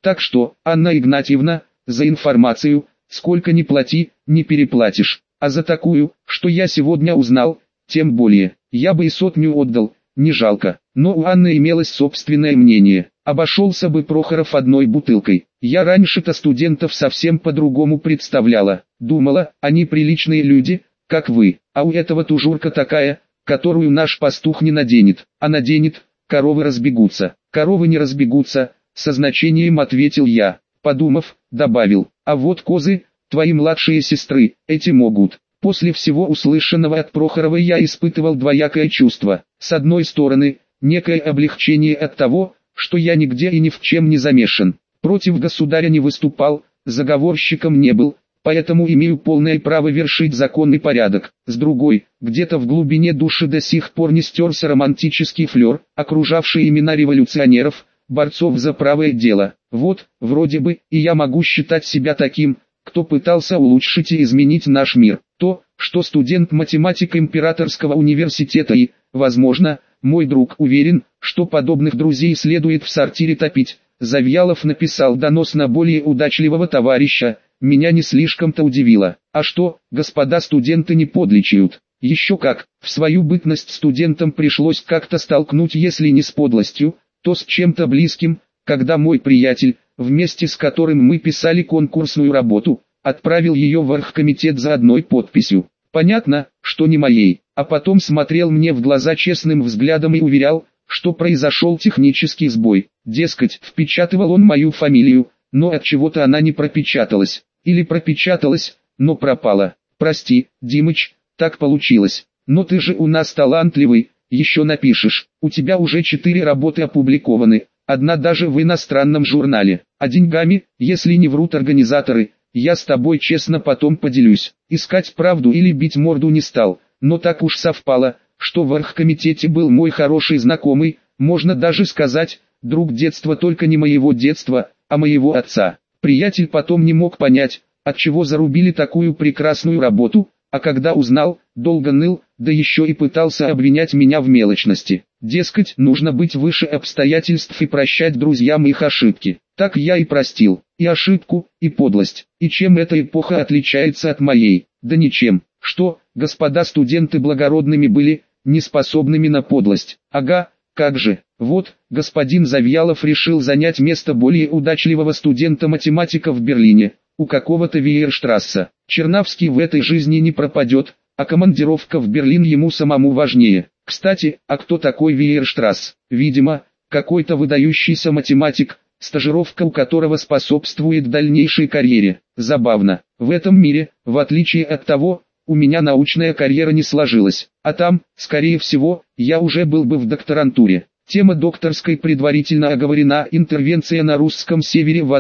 Так что, Анна Игнатьевна, за информацию, сколько ни плати, не переплатишь. А за такую, что я сегодня узнал, тем более, я бы и 100 отдал, не жалко. Но у Анны имелось собственное мнение. Обошелся бы Прохоров одной бутылкой. Я раньше-то студентов совсем по-другому представляла. Думала, они приличные люди, как вы. А у этого тужурка такая, которую наш пастух не наденет. А наденет, коровы разбегутся. Коровы не разбегутся, со значением ответил я. Подумав, добавил, а вот козы, твои младшие сестры, эти могут. После всего услышанного от Прохорова я испытывал двоякое чувство. С одной стороны, некое облегчение от того, что я нигде и ни в чем не замешан. Против государя не выступал, заговорщиком не был, поэтому имею полное право вершить законный порядок. С другой, где-то в глубине души до сих пор не стерся романтический флер, окружавший имена революционеров, борцов за правое дело. Вот, вроде бы, и я могу считать себя таким, кто пытался улучшить и изменить наш мир. То, что студент-математик Императорского университета и, возможно, мой друг уверен, что подобных друзей следует в сортире топить, Завьялов написал донос на более удачливого товарища, меня не слишком-то удивило. А что, господа студенты не подлечают? Еще как, в свою бытность студентам пришлось как-то столкнуть, если не с подлостью, то с чем-то близким, когда мой приятель, вместе с которым мы писали конкурсную работу, отправил ее в оргкомитет за одной подписью. Понятно, что не моей, а потом смотрел мне в глаза честным взглядом и уверял, что произошел технический сбой. Дескать, впечатывал он мою фамилию, но от чего-то она не пропечаталась. Или пропечаталась, но пропала. Прости, Димыч, так получилось. Но ты же у нас талантливый, еще напишешь. У тебя уже 4 работы опубликованы, одна даже в иностранном журнале. А деньгами, если не врут организаторы, я с тобой честно потом поделюсь. Искать правду или бить морду не стал, но так уж совпало, что в оргкомитете был мой хороший знакомый, можно даже сказать, друг детства, только не моего детства, а моего отца. Приятель потом не мог понять, отчего зарубили такую прекрасную работу, а когда узнал, долго ныл, да еще и пытался обвинять меня в мелочности. Дескать, нужно быть выше обстоятельств и прощать друзьям их ошибки. Так я и простил, и ошибку, и подлость. И чем эта эпоха отличается от моей? Да ничем. Что, господа студенты благородными были, неспособными на подлость? Ага, как же. Вот, господин Завьялов решил занять место более удачливого студента-математика в Берлине, у какого-то Вейерштрасса. Чернавский в этой жизни не пропадет, а командировка в Берлин ему самому важнее. Кстати, а кто такой Вейерштрасс? Видимо, какой-то выдающийся математик, стажировка у которого способствует дальнейшей карьере. Забавно, в этом мире, в отличие от того, у меня научная карьера не сложилась, а там, скорее всего, я уже был бы в докторантуре. Тема докторской предварительно оговорена: интервенция на русском севере в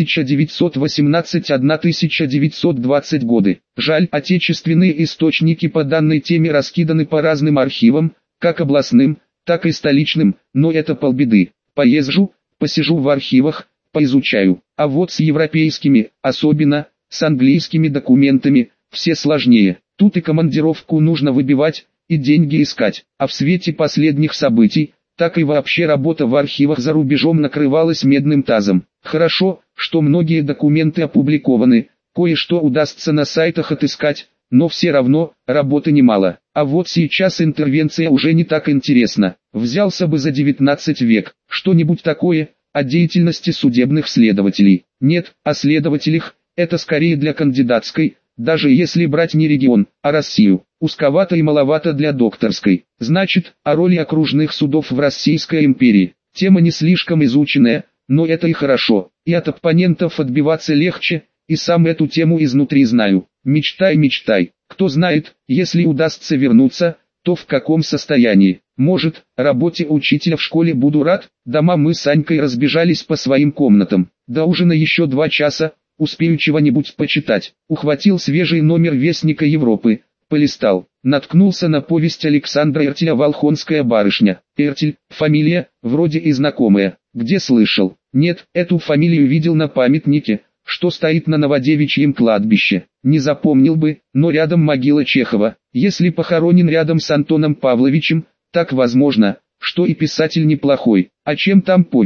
1918-1920 годы. Жаль, отечественные источники по данной теме раскиданы по разным архивам, как областным, так и столичным, но это полбеды. Поезжу, посижу в архивах, поизучаю. А вот с европейскими, особенно, с английскими документами, все сложнее. Тут и командировку нужно выбивать, и деньги искать. А в свете последних событий, так и вообще работа в архивах за рубежом накрывалась медным тазом. Хорошо, что многие документы опубликованы, кое-что удастся на сайтах отыскать, но все равно, работы немало. А вот сейчас интервенция уже не так интересна. Взялся бы за 19 век, что-нибудь такое, о деятельности судебных следователей. Нет, о следователях, это скорее для кандидатской, даже если брать не регион, а Россию. Узковато и маловато для докторской. Значит, о роли окружных судов в Российской империи. Тема не слишком изученная, но это и хорошо. И от оппонентов отбиваться легче, и сам эту тему изнутри знаю. Мечтай, мечтай. Кто знает, если удастся вернуться, то в каком состоянии. Может, работе учителя в школе буду рад. Дома мы с Анькой разбежались по своим комнатам. До ужина еще 2 часа, успею чего-нибудь почитать. Ухватил свежий номер Вестника Европы. Полистал, наткнулся на повесть Александра Эртеля «Волхонская барышня». Эртель, фамилия, вроде и знакомая. Где слышал? Нет, эту фамилию видел на памятнике, что стоит на Новодевичьем кладбище. Не запомнил бы, но рядом могила Чехова. Если похоронен рядом с Антоном Павловичем, так возможно, что и писатель неплохой. А чем там повесть?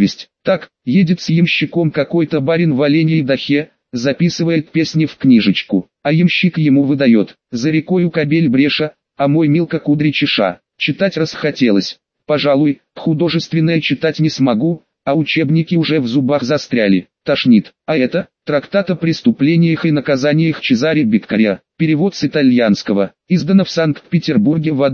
Так, едет с ямщиком какой-то барин в оленьей дахе, записывает песни в книжечку, а ямщик ему выдает: «За рекою кобель бреша, а мой Милка кудри чеша». Читать расхотелось. Пожалуй, художественное читать не смогу, а учебники уже в зубах застряли, тошнит. А это трактат о преступлениях и наказаниях Чезаре Беккаря, перевод с итальянского, издано в Санкт-Петербурге в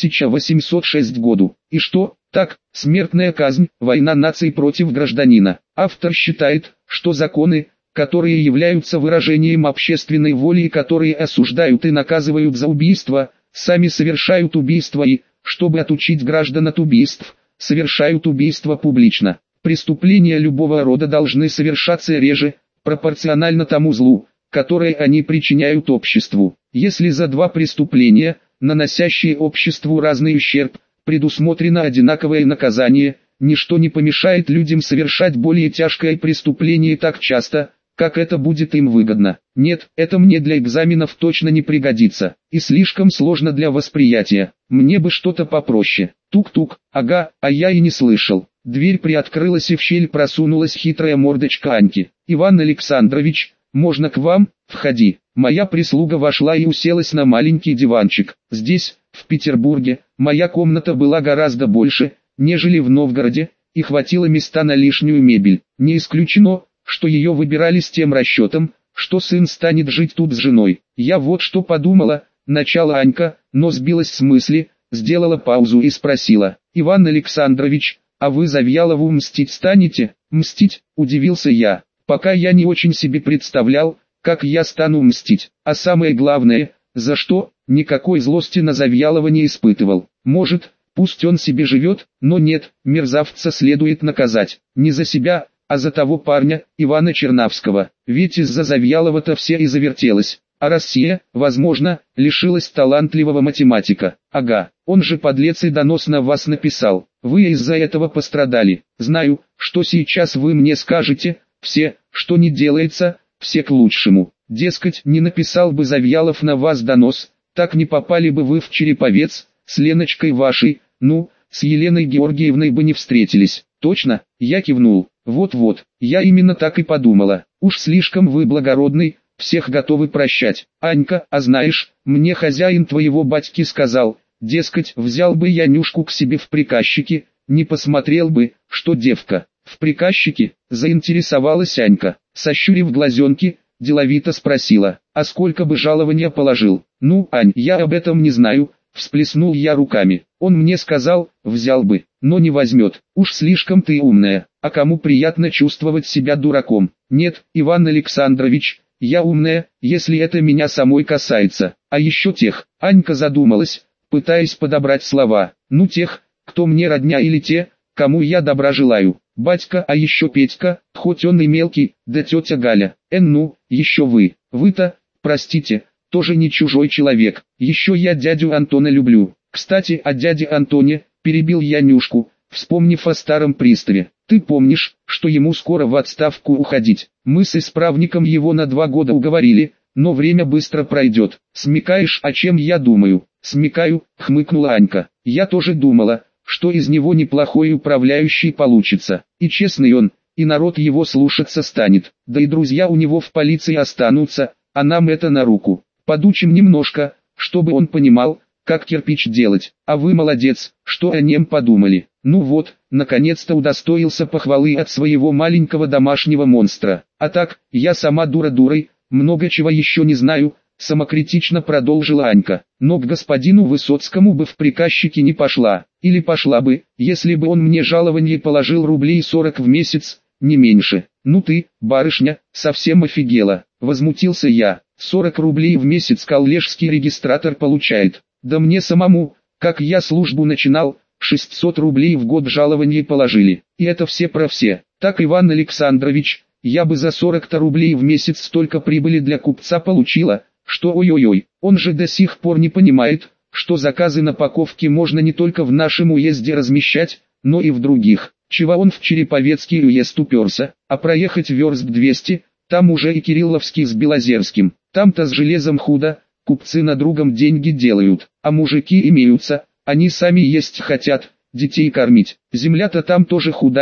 1806 году. И что? Так, смертная казнь, война наций против гражданина. Автор считает, что законы, которые являются выражением общественной воли и которые осуждают и наказывают за убийство, сами совершают убийство и, чтобы отучить граждан от убийств, совершают убийство публично. Преступления любого рода должны совершаться реже, пропорционально тому злу, которое они причиняют обществу. Если за два преступления, наносящие обществу разный ущерб, предусмотрено одинаковое наказание, ничто не помешает людям совершать более тяжкое преступление так часто, как это будет им выгодно. Нет, это мне для экзаменов точно не пригодится, и слишком сложно для восприятия. Мне бы что-то попроще. Тук-тук, ага, а я и не слышал. Дверь приоткрылась и в щель просунулась хитрая мордочка Аньки. «Иван Александрович, можно к вам? Входи». Моя прислуга вошла и уселась на маленький диванчик. Здесь, в Петербурге, моя комната была гораздо больше, нежели в Новгороде, и хватило места на лишнюю мебель. Не исключено, что ее выбирали с тем расчетом, что сын станет жить тут с женой. Я вот что подумала, начала Анька, но сбилась с мысли, сделала паузу и спросила: «Иван Александрович, а вы Завьялову мстить станете?» «Мстить?» – удивился я. «Пока я не очень себе представлял, как я стану мстить. А самое главное, за что, никакой злости на Завьялова не испытывал. Может, пусть он себе живет, но нет, мерзавца следует наказать. Не за себя, а за того парня, Ивана Чернавского. Ведь из-за Завьялова-то все и завертелось. А Россия, возможно, лишилась талантливого математика. Ага, он же подлец и донос на вас написал. Вы из-за этого пострадали. Знаю, что сейчас вы мне скажете, все, что не делается, все к лучшему. Дескать, не написал бы Завьялов на вас донос, так не попали бы вы в Череповец, с Леночкой вашей, ну, с Еленой Георгиевной бы не встретились. Точно? Я кивнул. Вот-вот, я именно так и подумала. Уж слишком вы благородный, всех готовы прощать. Анька, а знаешь, мне хозяин твоего батьки сказал, дескать, взял бы я Нюшку к себе в приказчики, не посмотрел бы, что девка. В приказчике, заинтересовалась Анька, сощурив глазенки, деловито спросила: «А сколько бы жалования положил?» «Ну, Ань, я об этом не знаю», всплеснул я руками. «Он мне сказал, взял бы, но не возьмет. Уж слишком ты умная, а кому приятно чувствовать себя дураком?» «Нет, Иван Александрович, я умная, если это меня самой касается. А еще тех». Анька задумалась, пытаясь подобрать слова. «Ну тех, кто мне родня, или те, кому я добра желаю. Батька, а еще Петька, хоть он и мелкий, да тетя Галя. Ну, еще вы. Вы-то, простите, тоже не чужой человек. Еще я дядю Антона люблю. Кстати, о дяде Антоне», перебил я Нюшку, вспомнив о старом приставе. «Ты помнишь, что ему скоро в отставку уходить? Мы с исправником его на 2 года уговорили, но время быстро пройдет. Смекаешь, о чем я думаю?» «Смекаю», хмыкнула Анька. «Я тоже думала, что из него неплохой управляющий получится. И честный он, и народ его слушаться станет. Да и друзья у него в полиции останутся, а нам это на руку. Подучим немножко, чтобы он понимал, как кирпич делать. А вы молодец, что о нем подумали. Ну вот, наконец-то удостоился похвалы от своего маленького домашнего монстра. А так, я сама дура дурой, много чего еще не знаю», самокритично продолжила Анька. «Но к господину Высоцкому бы в приказчики не пошла. Или пошла бы, если бы он мне жалование положил рублей 40 в месяц, не меньше». «Ну ты, барышня, совсем офигела», возмутился я. 40 рублей в месяц коллежский регистратор получает. Да мне самому, как я службу начинал, 600 рублей в год жалование положили. И это все про все. Так, Иван Александрович, я бы за 40 рублей в месяц столько прибыли для купца получила, что ой-ой-ой, он же до сих пор не понимает, что заказы на паковки можно не только в нашем уезде размещать, но и в других. Чего он в Череповецкий уезд уперся, а проехать верст 200, там уже и Кирилловский с Белозерским. Там-то с железом худо, купцы на другом деньги делают, а мужики имеются, они сами есть хотят, детей кормить. Земля-то там тоже худая,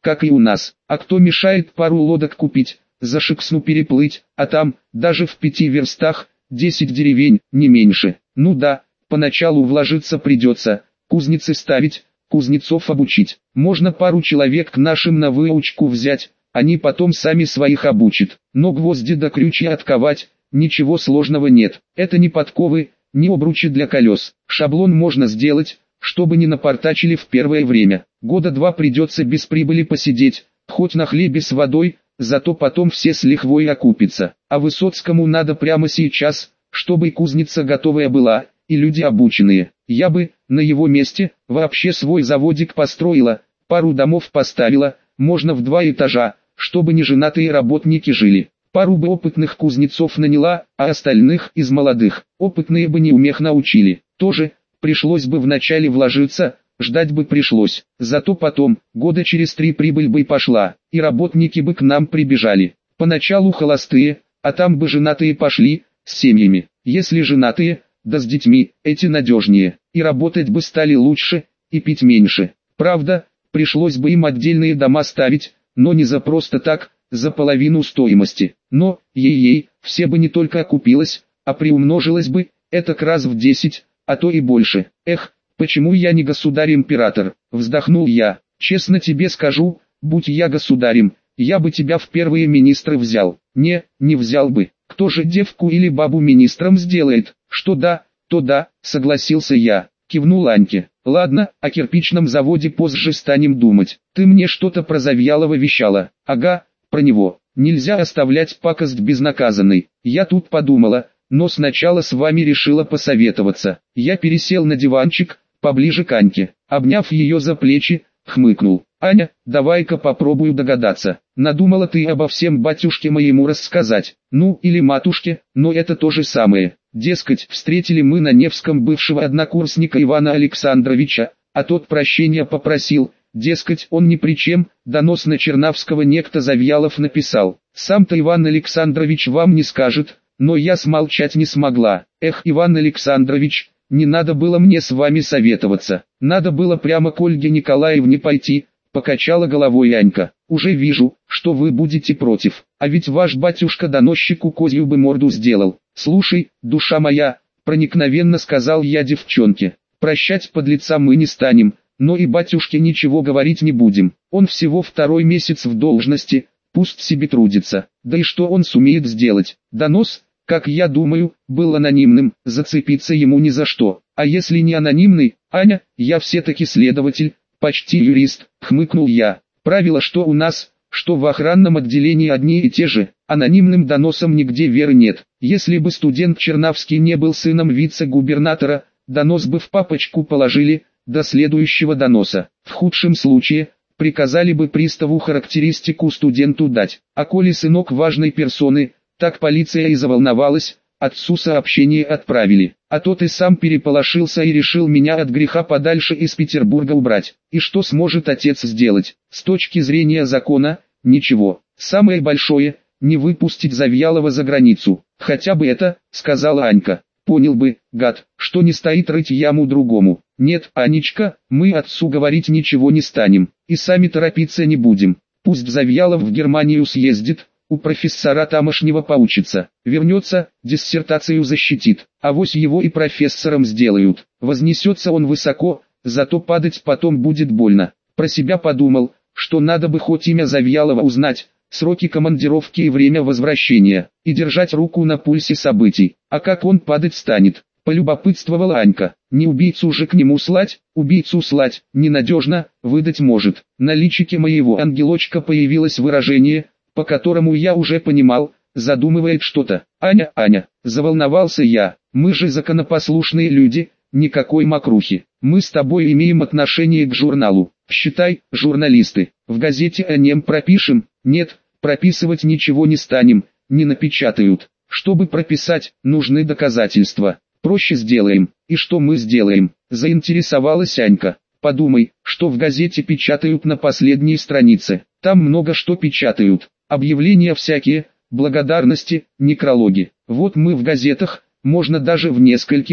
как и у нас. А кто мешает пару лодок купить, за Шексну переплыть, а там, даже в 5 верстах, 10 деревень, не меньше. Ну да, поначалу вложиться придется, кузницы ставить, кузнецов обучить. Можно пару человек к нашим на выучку взять, они потом сами своих обучат. Но гвозди до крючья отковать, ничего сложного нет. Это не подковы, не обручи для колес. Шаблон можно сделать, чтобы не напортачили в первое время. Года 2 придется без прибыли посидеть, хоть на хлебе с водой, зато потом все с лихвой окупится. А Высоцкому надо прямо сейчас, чтобы и кузница готовая была, и люди обученные. Я бы, на его месте, вообще свой заводик построила, пару домов поставила, можно в 2 этажа, чтобы неженатые работники жили. Пару бы опытных кузнецов наняла, а остальных из молодых. Опытные бы неумех научили. Тоже, пришлось бы вначале вложиться, ждать бы пришлось. Зато потом, года через 3 прибыль бы пошла, и работники бы к нам прибежали. Поначалу холостые, а там бы женатые пошли, с семьями. Если женатые, да с детьми, эти надежнее. И работать бы стали лучше, и пить меньше. Правда, пришлось бы им отдельные дома ставить, но не за просто так, за половину стоимости. Но, ей-ей, все бы не только окупилось, а приумножилось бы, этак раз в 10, а то и больше. Эх, почему я не государь-император? Вздохнул я. Честно тебе скажу, будь я государем, я бы тебя в первые министры взял. Не взял бы. Кто же девку или бабу министром сделает? Что да, то да, согласился я. Кивнул Аньке. Ладно, о кирпичном заводе позже станем думать. Ты мне что-то про Завьялова вещала. Ага, про него. Нельзя оставлять пакость безнаказанной. Я тут подумала, но сначала с вами решила посоветоваться. Я пересел на диванчик, поближе к Аньке. Обняв ее за плечи, хмыкнул. Аня, давай-ка попробую догадаться. Надумала ты обо всем батюшке моему рассказать. Ну, или матушке, но это то же самое. Дескать, встретили мы на Невском бывшего однокурсника Ивана Александровича, а тот прощения попросил. Дескать, он ни при чем, донос на Чернавского некто Завьялов написал. Сам-то Иван Александрович вам не скажет, но я смолчать не смогла. Эх, Иван Александрович, не надо было мне с вами советоваться. Надо было прямо к Ольге Николаевне пойти, покачала головой Анька. Уже вижу, что вы будете против. А ведь ваш батюшка доносчику козью бы морду сделал. Слушай, душа моя, проникновенно сказал я девчонке. Прощать подлеца мы не станем. Но и батюшке ничего говорить не будем. Он всего 2-й месяц в должности, пусть себе трудится. Да и что он сумеет сделать? Донос, как я думаю, был анонимным, зацепиться ему ни за что. А если не анонимный, Аня, я все-таки следователь, почти юрист, хмыкнул я. Правила что у нас, что в охранном отделении одни и те же, анонимным доносом нигде веры нет. Если бы студент Чернавский не был сыном вице-губернатора, донос бы в папочку положили, до следующего доноса. В худшем случае, приказали бы приставу характеристику студенту дать. А коли сынок важной персоны, так полиция и заволновалась, отцу сообщение отправили. А тот и сам переполошился и решил меня от греха подальше из Петербурга убрать. И что сможет отец сделать? С точки зрения закона, ничего. Самое большое, не выпустить Завьялова за границу. Хотя бы это, сказала Анька. Понял бы, гад, что не стоит рыть яму другому. Нет, Анечка, мы отцу говорить ничего не станем, и сами торопиться не будем. Пусть Завьялов в Германию съездит, у профессора тамошнего поучится, вернется, диссертацию защитит, авось его и профессором сделают. Вознесется он высоко, зато падать потом будет больно. Про себя подумал, что надо бы хоть имя Завьялова узнать, сроки командировки и время возвращения, и держать руку на пульсе событий. А как он падать станет? Полюбопытствовала Анька. Не убийцу же к нему слать, убийцу слать, ненадежно, выдать может. На личике моего ангелочка появилось выражение, по которому я уже понимал, задумывает что-то. Аня, заволновался я, мы же законопослушные люди, никакой мокрухи. Мы с тобой имеем отношение к журналу, считай, журналисты. В газете о нем пропишем? Нет, прописывать ничего не станем, не напечатают. Чтобы прописать, нужны доказательства. Проще сделаем. И что мы сделаем? Заинтересовалась Анька. Подумай, что в газете печатают на последней странице. Там много что печатают. Объявления всякие, благодарности, некрологи. Вот мы в газетах, можно даже в нескольких,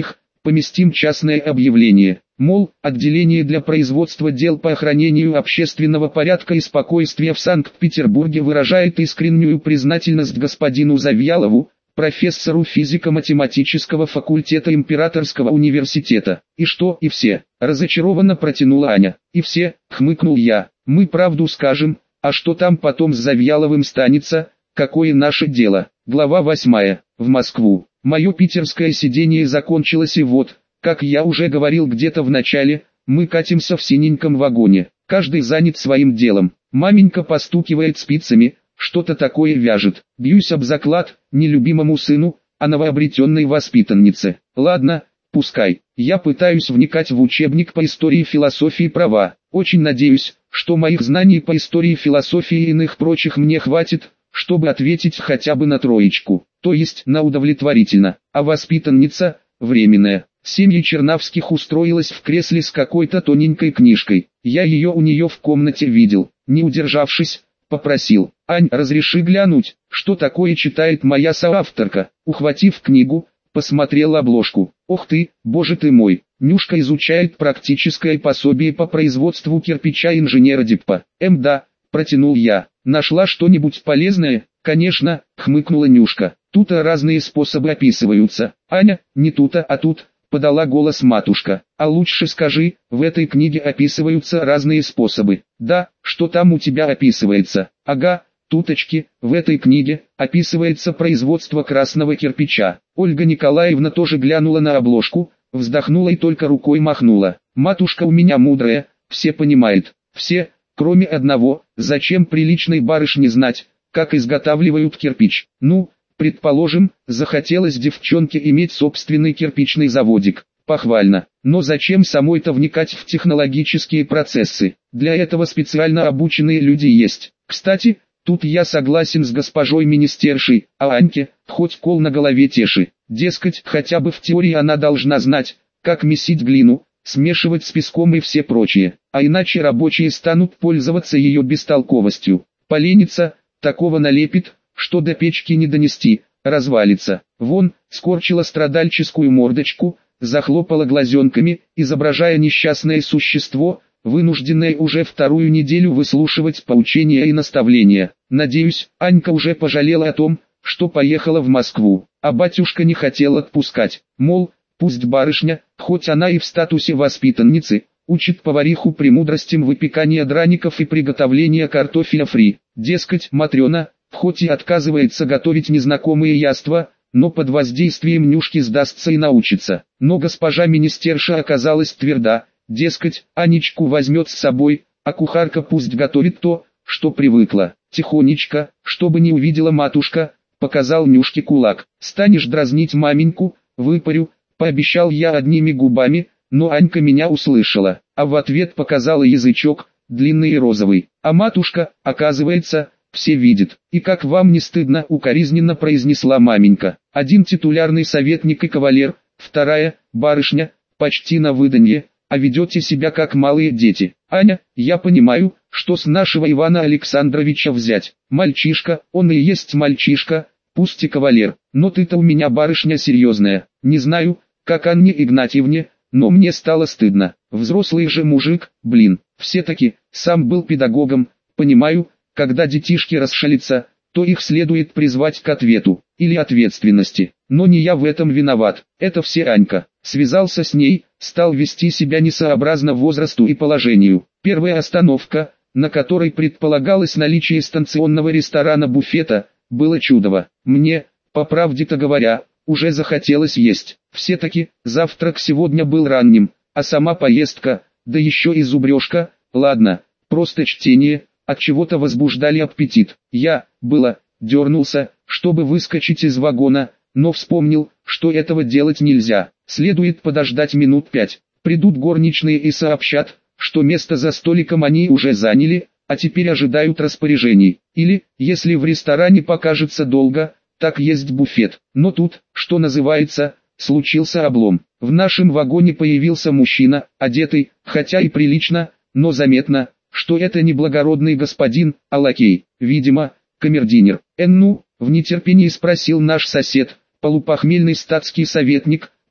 поместим частное объявление, мол, отделение для производства дел по охранению общественного порядка и спокойствия в Санкт-Петербурге выражает искреннюю признательность господину Завьялову, профессору физико-математического факультета Императорского университета. И что, и все? Разочарованно протянула Аня. И все, хмыкнул я. Мы правду скажем, а что там потом с Завьяловым станется, какое наше дело? Глава 8. В Москву. Мое питерское сидение закончилось, и вот, как я уже говорил где-то в начале, мы катимся в синеньком вагоне. Каждый занят своим делом. Маменька постукивает спицами, что-то такое вяжет. Бьюсь об заклад, не любимому сыну, а новообретенной воспитаннице. Ладно, пускай. Я пытаюсь вникать в учебник по истории, философии, права. Очень надеюсь, что моих знаний по истории, философии и иных прочих мне хватит, чтобы ответить хотя бы на троечку, то есть на удовлетворительно. А воспитанница, временная. Семья Чернавских устроилась в кресле с какой-то тоненькой книжкой. Я ее у нее в комнате видел. Не удержавшись, попросил: «Ань, разреши глянуть, что такое читает моя соавторка». Ухватив книгу, посмотрел обложку. Ох ты, боже ты мой, Нюшка изучает практическое пособие по производству кирпича инженера Диппа. Да, протянул я. Нашла что-нибудь полезное? Конечно, хмыкнула Нюшка. Тут разные способы описываются. Аня, не тут-то, а тут, подала голос матушка. А лучше скажи, в этой книге описываются разные способы. Да, что там у тебя описывается? Ага, туточки, в этой книге описывается производство красного кирпича. Ольга Николаевна тоже глянула на обложку, вздохнула и только рукой махнула. Матушка у меня мудрая, все понимает. Все, кроме одного: зачем приличной барышне знать, как изготавливают кирпич? Ну, предположим, захотелось девчонке иметь собственный кирпичный заводик. Похвально. Но зачем самой-то вникать в технологические процессы? Для этого специально обученные люди есть. Кстати, тут я согласен с госпожой министершей, а Аньке, хоть кол на голове теши. Дескать, хотя бы в теории она должна знать, как месить глину, смешивать с песком и все прочее. А иначе рабочие станут пользоваться ее бестолковостью. Поленится, такого налепит, что до печки не донести, развалится. Вон, скорчила страдальческую мордочку, захлопала глазенками, изображая несчастное существо, вынужденное уже вторую неделю выслушивать поучения и наставления. Надеюсь, Анька уже пожалела о том, что поехала в Москву, а батюшка не хотел отпускать. Мол, пусть барышня, хоть она и в статусе воспитанницы, учит повариху премудростям выпекания драников и приготовления картофеля фри. Дескать, Матрена, хоть и отказывается готовить незнакомые яства, но под воздействием Нюшки сдастся и научится. Но госпожа министерша оказалась тверда, дескать, Анечку возьмет с собой, а кухарка пусть готовит то, что привыкла. Тихонечко, чтобы не увидела матушка, показал Нюшке кулак. «Станешь дразнить маменьку, выпарю», пообещал я одними губами, но Анька меня услышала, а в ответ показала язычок, длинный и розовый. А матушка, оказывается, все видит. «И как вам не стыдно?» — укоризненно произнесла маменька. «Один титулярный советник и кавалер, вторая, барышня, почти на выданье, а ведете себя как малые дети. Аня, я понимаю, что с нашего Ивана Александровича взять. Мальчишка, он и есть мальчишка, пусть и кавалер, но ты-то у меня барышня серьезная. Не знаю, как Анне Игнатьевне, но мне стало стыдно. Взрослый же мужик, блин, все-таки, сам был педагогом, понимаю, когда детишки расшалятся, то их следует призвать к ответу, или ответственности. Но не я в этом виноват, это все Анька. Связался с ней, стал вести себя несообразно возрасту и положению. Первая остановка, на которой предполагалось наличие станционного ресторана-буфета, было чудово. Мне, по правде-то говоря, уже захотелось есть. Все-таки, завтрак сегодня был ранним, а сама поездка, да еще и зубрежка, ладно, просто чтение, от чего-то возбуждали аппетит. Я, дернулся, чтобы выскочить из вагона, но вспомнил, что этого делать нельзя. Следует подождать минут 5. Придут горничные и сообщат, что место за столиком они уже заняли, а теперь ожидают распоряжений. Или, если в ресторане покажется долго, так есть буфет. Но тут, что называется, случился облом. В нашем вагоне появился мужчина, одетый, хотя и прилично, но заметно, что это не благородный господин, а лакей, видимо, камердинер. «Ну?» — в нетерпении спросил наш сосед, полупохмельный статский советник,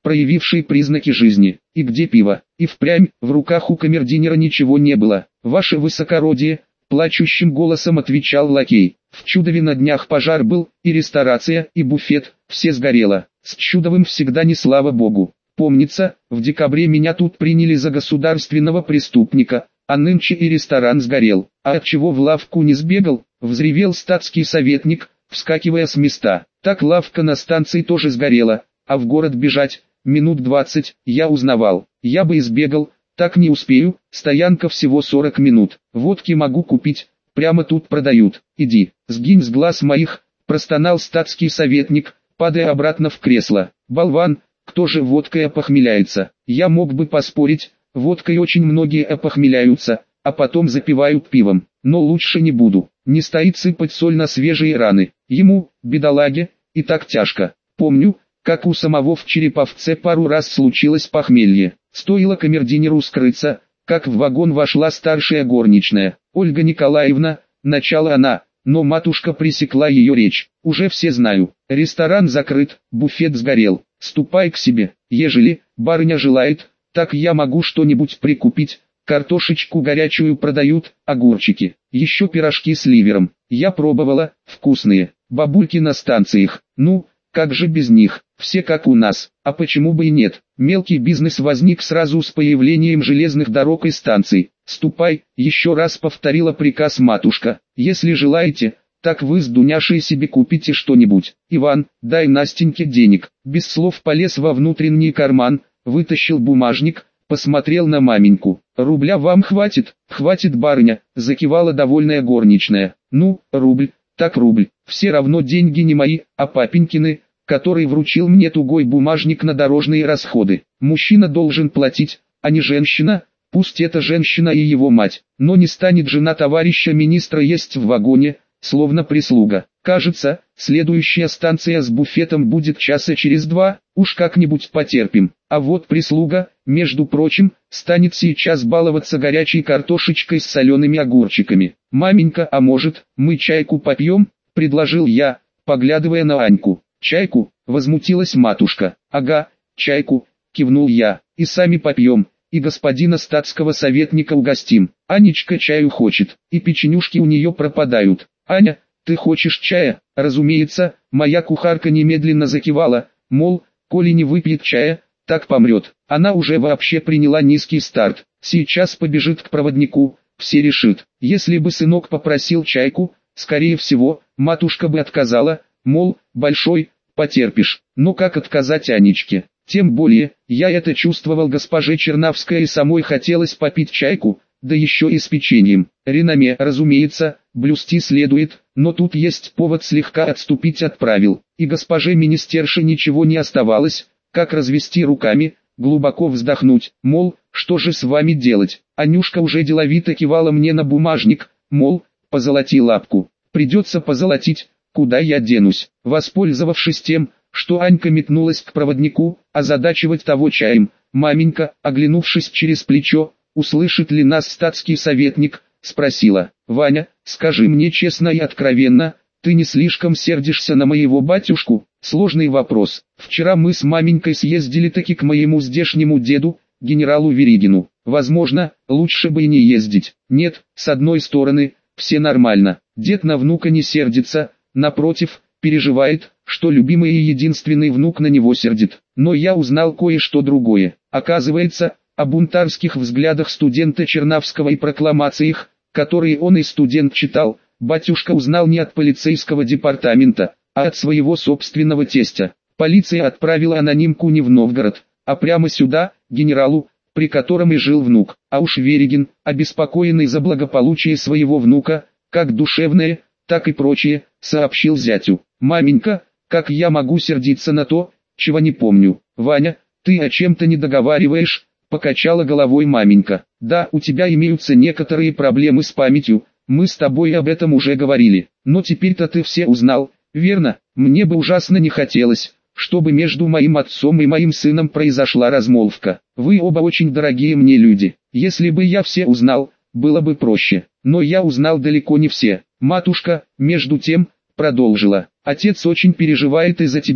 проявившей признаки жизни. И где пиво? И впрямь, в руках у камердинера ничего не было. Ваше высокородие, плачущим голосом отвечал лакей. В Чудове на днях пожар был, и ресторация, и буфет, все сгорело. С Чудовым всегда не слава богу. Помнится, в декабре меня тут приняли за государственного преступника, а нынче и ресторан сгорел. А отчего в лавку не сбегал, взревел статский советник, вскакивая с места. Так лавка на станции тоже сгорела, а в город бежать, минут 20, я узнавал. Я бы избегал, так не успею, стоянка всего 40 минут. Водки могу купить, прямо тут продают. Иди, сгинь с глаз моих, простонал статский советник, падая обратно в кресло. Болван, кто же водкой опохмеляется? Я мог бы поспорить, водкой очень многие опохмеляются, а потом запивают пивом. Но лучше не буду. Не стоит сыпать соль на свежие раны. Ему, бедолаге, и так тяжко. Помню, как у самого в Череповце пару раз случилось похмелье. Стоило камердинеру скрыться, как в вагон вошла старшая горничная. Ольга Николаевна, начала она, но матушка пресекла ее речь. Уже все знаю, ресторан закрыт, буфет сгорел. Ступай к себе, ежели барыня желает, так я могу что-нибудь прикупить. Картошечку горячую продают, огурчики, еще пирожки с ливером. Я пробовала, вкусные. Бабульки на станциях, ну, как же без них, все как у нас, а почему бы и нет. Мелкий бизнес возник сразу с появлением железных дорог и станций. Ступай, еще раз повторила приказ матушка. Если желаете, так вы с Дуняшей себе купите что-нибудь. Иван, дай Настеньке денег. Без слов полез во внутренний карман, вытащил бумажник, посмотрел на маменьку. Рубля вам хватит? Хватит, барыня, закивала довольная горничная. Ну, рубль, так рубль. Все равно деньги не мои, а папенькины, который вручил мне тугой бумажник на дорожные расходы. Мужчина должен платить, а не женщина. Пусть это женщина и его мать, но не станет жена товарища министра есть в вагоне, словно прислуга. Кажется, следующая станция с буфетом будет часа через 2, уж как-нибудь потерпим. А вот прислуга, между прочим, станет сейчас баловаться горячей картошечкой с солеными огурчиками. «Маменька, а может, мы чайку попьем?» – предложил я, поглядывая на Аньку. «Чайку?» – возмутилась матушка. «Ага, чайку», – кивнул я, – «и сами попьем, и господина статского советника угостим. Анечка чаю хочет, и печенюшки у нее пропадают. Аня, ты хочешь чая?» Разумеется, моя кухарка немедленно закивала, мол, коли не выпьет чая, так помрет. Она уже вообще приняла низкий старт, сейчас побежит к проводнику, все решит. Если бы сынок попросил чайку, скорее всего, матушка бы отказала, мол, большой, потерпишь. Но как отказать Анечке? Тем более, я это чувствовал госпоже Чернавской и самой хотелось попить чайку, да еще и с печеньем. Реноме, разумеется, блюсти следует, но тут есть повод слегка отступить от правил. И госпоже министерше ничего не оставалось, как развести руками, глубоко вздохнуть, мол, что же с вами делать? Анюшка уже деловито кивала мне на бумажник, мол, позолоти лапку. Придется позолотить, куда я денусь. Воспользовавшись тем, что Анька метнулась к проводнику, озадачивать того чаем, маменька, оглянувшись через плечо, услышит ли нас статский советник, спросила: «Ваня, скажи мне честно и откровенно, ты не слишком сердишься на моего батюшку?» Сложный вопрос. Вчера мы с маменькой съездили таки к моему здешнему деду, генералу Веригину. Возможно, лучше бы и не ездить. Нет, с одной стороны, все нормально. Дед на внука не сердится, напротив, переживает, что любимый и единственный внук на него сердит. Но я узнал кое-что другое. Оказывается, о бунтарских взглядах студента Чернавского и прокламациях, которые он и студент читал, батюшка узнал не от полицейского департамента, а от своего собственного тестя. Полиция отправила анонимку не в Новгород, а прямо сюда, генералу, при котором и жил внук. А уж Веригин, обеспокоенный за благополучие своего внука, как душевное, так и прочее, сообщил зятю: «Маменька, как я могу сердиться на то, чего не помню?» «Ваня, ты о чем-то не договариваешь?» — покачала головой маменька. «Да, у тебя имеются некоторые проблемы с памятью, мы с тобой об этом уже говорили, но теперь-то ты все узнал, верно? Мне бы ужасно не хотелось, чтобы между моим отцом и моим сыном произошла размолвка. Вы оба очень дорогие мне люди. Если бы я все узнал, было бы проще. Но я узнал далеко не все». Матушка, между тем, продолжила: «Отец очень переживает из-за тебя,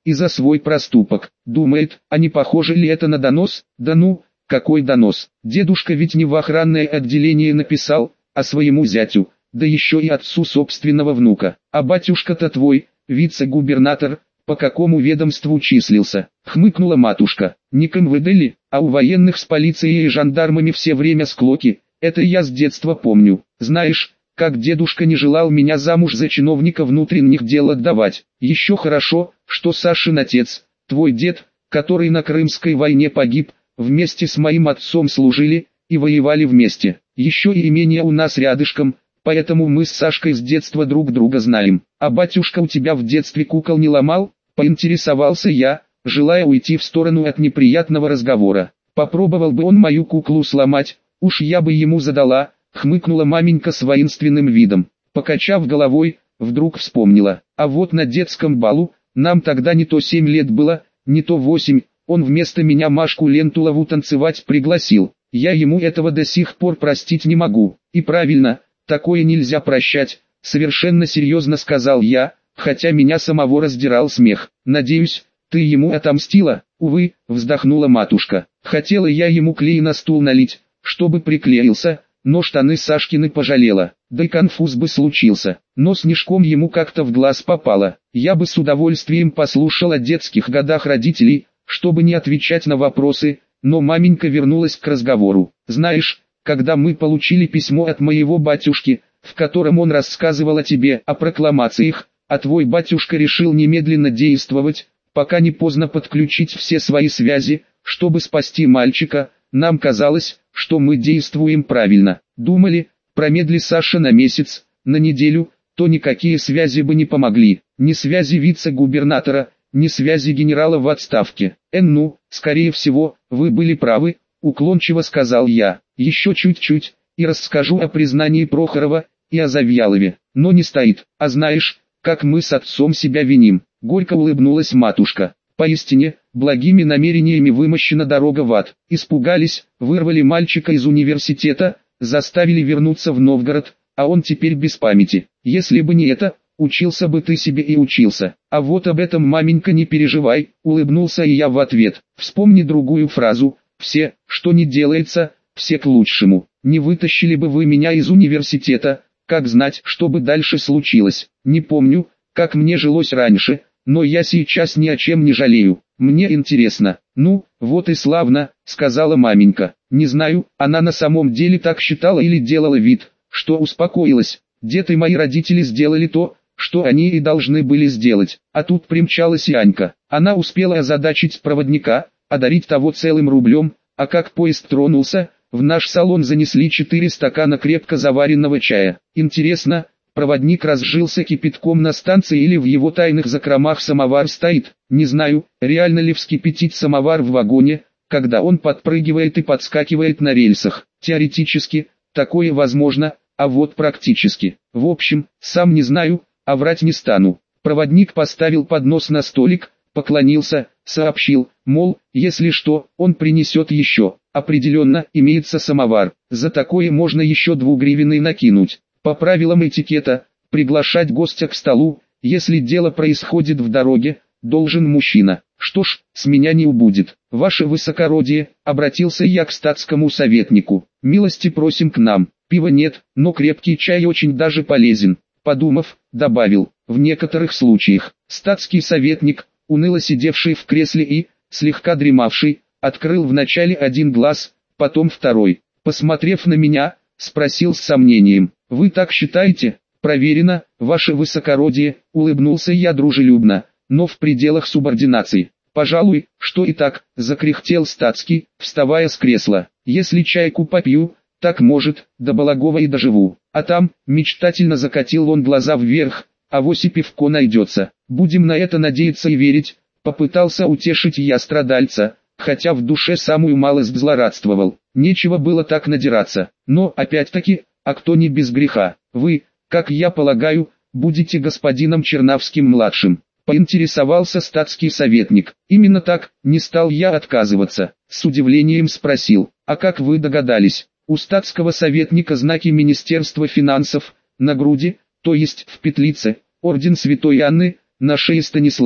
и за свой проступок. Думает, а не похоже ли это на донос? Да ну, какой донос? Дедушка ведь не в охранное отделение написал, а своему зятю, да еще и отцу собственного внука. А батюшка-то твой, вице-губернатор, по какому ведомству числился? Хмыкнула матушка. Не к МВД ли, а у военных с полицией и жандармами все время склоки, это я с детства помню. Знаешь, как дедушка не желал меня замуж за чиновника внутренних дел отдавать. Еще хорошо, что Сашин отец, твой дед, который на Крымской войне погиб, вместе с моим отцом служили и воевали вместе. Еще и имение у нас рядышком, поэтому мы с Сашкой с детства друг друга знаем. А батюшка у тебя в детстве кукол не ломал? Поинтересовался я, желая уйти в сторону от неприятного разговора. Попробовал бы он мою куклу сломать, уж я бы ему задала, хмыкнула маменька с воинственным видом. Покачав головой, вдруг вспомнила. А вот на детском балу, нам тогда не то 7 лет было, не то 8, он вместо меня Машку Лентулову танцевать пригласил. Я ему этого до сих пор простить не могу. И правильно, такое нельзя прощать, совершенно серьезно сказал я, хотя меня самого раздирал смех. Надеюсь, ты ему отомстила? Увы, вздохнула матушка. Хотела я ему клей на стул налить, чтобы приклеился, но штаны Сашкины пожалела, да и конфуз бы случился. Но снежком ему как-то в глаз попало. Я бы с удовольствием послушал о детских годах родителей, чтобы не отвечать на вопросы, но маменька вернулась к разговору. Знаешь, когда мы получили письмо от моего батюшки, в котором он рассказывал о тебе, о прокламациях, а твой батюшка решил немедленно действовать, пока не поздно подключить все свои связи, чтобы спасти мальчика, нам казалось, что мы действуем правильно. Думали, промедли Саша на месяц, на неделю, то никакие связи бы не помогли. Ни связи вице-губернатора, ни связи генерала в отставке. Ну, скорее всего, вы были правы, уклончиво сказал я. Еще чуть-чуть, и расскажу о признании Прохорова и о Завьялове. Но не стоит. А знаешь, как мы с отцом себя виним? Горько улыбнулась матушка. Поистине, благими намерениями вымощена дорога в ад. Испугались, вырвали мальчика из университета, заставили вернуться в Новгород, а он теперь без памяти. Если бы не это, учился бы ты себе и учился. А вот об этом, маменька, не переживай, улыбнулся и я в ответ. Вспомни другую фразу: все, что не делается, все к лучшему. Не вытащили бы вы меня из университета, как знать, что бы дальше случилось. Не помню, как мне жилось раньше, но я сейчас ни о чем не жалею. Мне интересно. Ну, вот и славно, сказала маменька. Не знаю, она на самом деле так считала или делала вид, что успокоилась. Дед и мои родители сделали то, что они и должны были сделать. А тут примчалась и Анька. Она успела озадачить проводника, одарить того целым рублем, а как поезд тронулся, в наш салон занесли 4 стакана крепко заваренного чая. Интересно, проводник разжился кипятком на станции или в его тайных закромах самовар стоит? Не знаю, реально ли вскипятить самовар в вагоне, когда он подпрыгивает и подскакивает на рельсах. Теоретически, такое возможно, а вот практически. В общем, сам не знаю, а врать не стану. Проводник поставил поднос на столик, поклонился, сообщил, мол, если что, он принесет еще. Определенно, имеется самовар, за такое можно еще 2 гривны накинуть. По правилам этикета, приглашать гостя к столу, если дело происходит в дороге, должен мужчина. Что ж, с меня не убудет. Ваше высокородие, обратился я к статскому советнику. Милости просим к нам. Пива нет, но крепкий чай очень даже полезен. Подумав, добавил, в некоторых случаях. Статский советник, уныло сидевший в кресле и, слегка дремавший, открыл вначале один глаз, потом второй. Посмотрев на меня, спросил с сомнением: «Вы так считаете?» «Проверено, ваше высокородие», улыбнулся я дружелюбно, но в пределах субординации. «Пожалуй, что и так», закряхтел статский, вставая с кресла. «Если чайку попью, так может, до Балагова и доживу. А там», мечтательно закатил он глаза вверх, «авось и пивко найдется. Будем на это надеяться и верить», попытался утешить я страдальца, хотя в душе самую малость злорадствовал. Нечего было так надираться. Но, опять-таки, а кто не без греха? Вы, как я полагаю, будете господином Чернавским-младшим. Поинтересовался статский советник. Именно так, не стал я отказываться. С удивлением спросил: а как вы догадались? У статского советника знаки Министерства финансов, на груди, то есть в петлице, орден Святой Анны, на шее Станислав.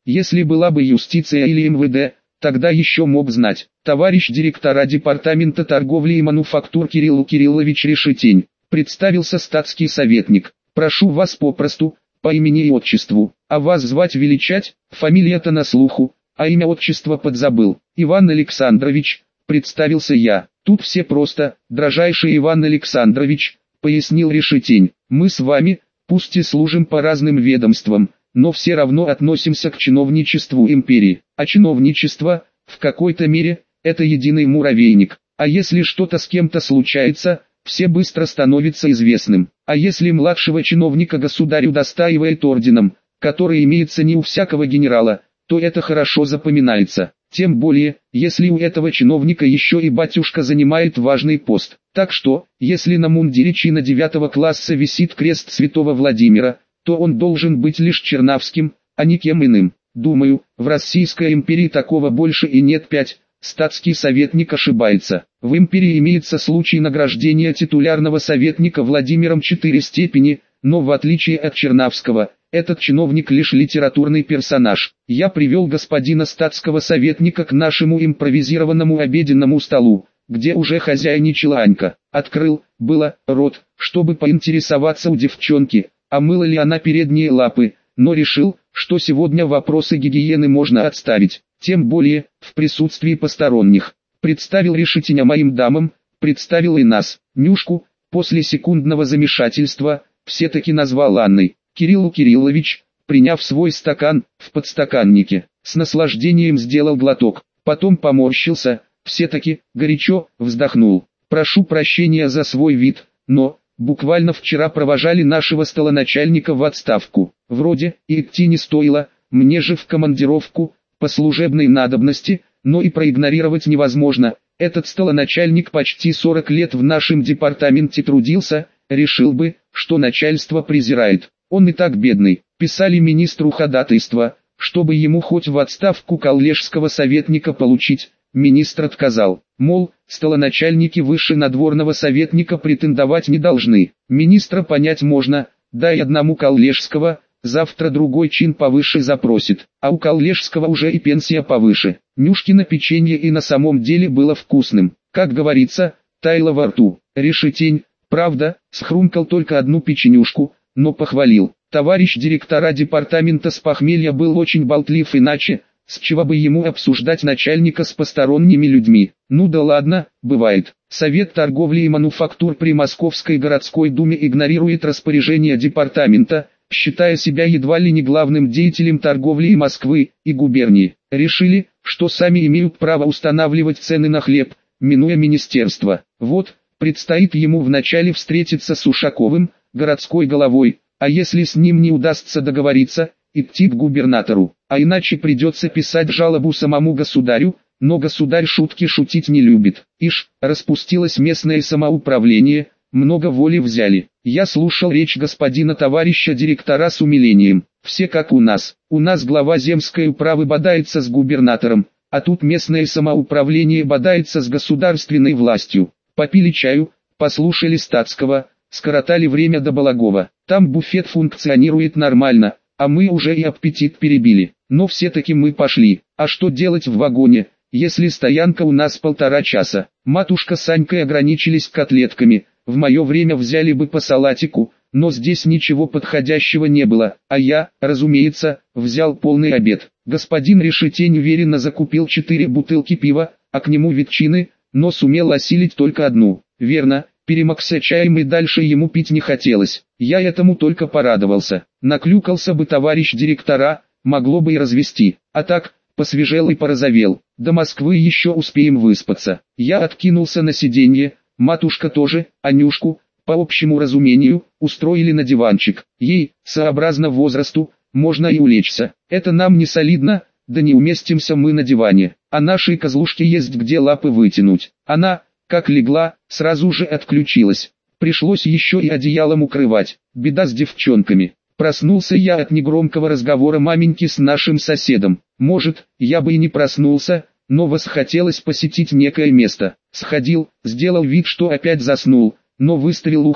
Если была бы юстиция или МВД, тогда еще мог знать. Товарищ директора департамента торговли и мануфактур Кирилл Кириллович Решетень, представился статский советник. Прошу вас попросту, по имени и отчеству, а вас звать величать, фамилия-то на слуху, а имя отчество подзабыл. Иван Александрович, представился я. Тут все просто, дрожайший Иван Александрович, пояснил Решетень. Мы с вами, пусть и служим по разным ведомствам, но все равно относимся к чиновничеству империи. А чиновничество, в какой-то мере, это единый муравейник. А если что-то с кем-то случается, все быстро становится известным. А если младшего чиновника государь удостаивает орденом, который имеется не у всякого генерала, то это хорошо запоминается. Тем более, если у этого чиновника еще и батюшка занимает важный пост. Так что, если на мундире чина 9 класса висит крест святого Владимира, то он должен быть лишь чернавским, а не кем иным. Думаю, в Российской империи такого больше и нет. 5. Статский советник ошибается. В империи имеется случай награждения титулярного советника Владимиром 4 степени, но в отличие от Чернавского, этот чиновник лишь литературный персонаж. Я привел господина статского советника к нашему импровизированному обеденному столу, где уже хозяйничала Анька. Открыл, было, рот, чтобы поинтересоваться у девчонки, а мыла ли она передние лапы, но решил, что сегодня вопросы гигиены можно отставить, тем более, в присутствии посторонних. Представил Решетеня моим дамам, представил и нас, Нюшку, после секундного замешательства, все-таки назвал Анной. Кирилл Кириллович, приняв свой стакан, в подстаканнике, с наслаждением сделал глоток, потом поморщился, все-таки, горячо, вздохнул. Прошу прощения за свой вид, но, буквально вчера провожали нашего столоначальника в отставку. Вроде, и идти не стоило, мне же в командировку, по служебной надобности, но и проигнорировать невозможно. Этот столоначальник почти 40 лет в нашем департаменте трудился, решил бы, что начальство презирает. Он и так бедный. Писали министру ходатайство, чтобы ему хоть в отставку коллежского советника получить. Министр отказал, мол, столоначальники выше надворного советника претендовать не должны. Министра понять можно, дай одному коллежского, завтра другой чин повыше запросит, а у коллежского уже и пенсия повыше. Нюшкино печенье и на самом деле было вкусным, как говорится, таяло во рту. Решетень, правда, схрумкал только одну печенюшку, но похвалил. Товарищ директора департамента с похмелья был очень болтлив, иначе, с чего бы ему обсуждать начальника с посторонними людьми. Ну да ладно, бывает. Совет торговли и мануфактур при Московской городской думе игнорирует распоряжение департамента, считая себя едва ли не главным деятелем торговли и Москвы, и губернии. Решили, что сами имеют право устанавливать цены на хлеб, минуя министерство. Вот, предстоит ему вначале встретиться с Ушаковым, городской головой, а если с ним не удастся договориться, идти к губернатору, а иначе придется писать жалобу самому государю, но государь шутки шутить не любит. Ишь, распустилось местное самоуправление, много воли взяли. Я слушал речь господина товарища директора с умилением. Все как у нас глава земской управы бодается с губернатором, а тут местное самоуправление бодается с государственной властью. Попили чаю, послушали статского, скоротали время до Балагова. Там буфет функционирует нормально, а мы уже и аппетит перебили. Но все-таки мы пошли. А что делать в вагоне, если стоянка у нас 1,5 часа? Матушка с Санькой ограничились котлетками, в мое время взяли бы по салатику, но здесь ничего подходящего не было, а я, разумеется, взял полный обед. Господин Решетень уверенно закупил 4 бутылки пива, а к нему ветчины, но сумел осилить только одну. Верно, перемокся чаем и дальше ему пить не хотелось. Я этому только порадовался. Наклюкался бы товарищ директора, могло бы и развести. А так, посвежел и порозовел. До Москвы еще успеем выспаться. Я откинулся на сиденье, матушка тоже, Анюшку, по общему разумению, устроили на диванчик. Ей, сообразно возрасту, можно и улечься. Это нам не солидно, да не уместимся мы на диване. А нашей козлушке есть где лапы вытянуть. Она, как легла, сразу же отключилась. Пришлось еще и одеялом укрывать. Беда с девчонками. Проснулся я от негромкого разговора маменьки с нашим соседом. Может, я бы и не проснулся, но восхотелось посетить некое место. Сходил, сделал вид, что опять заснул, но выставил ухо,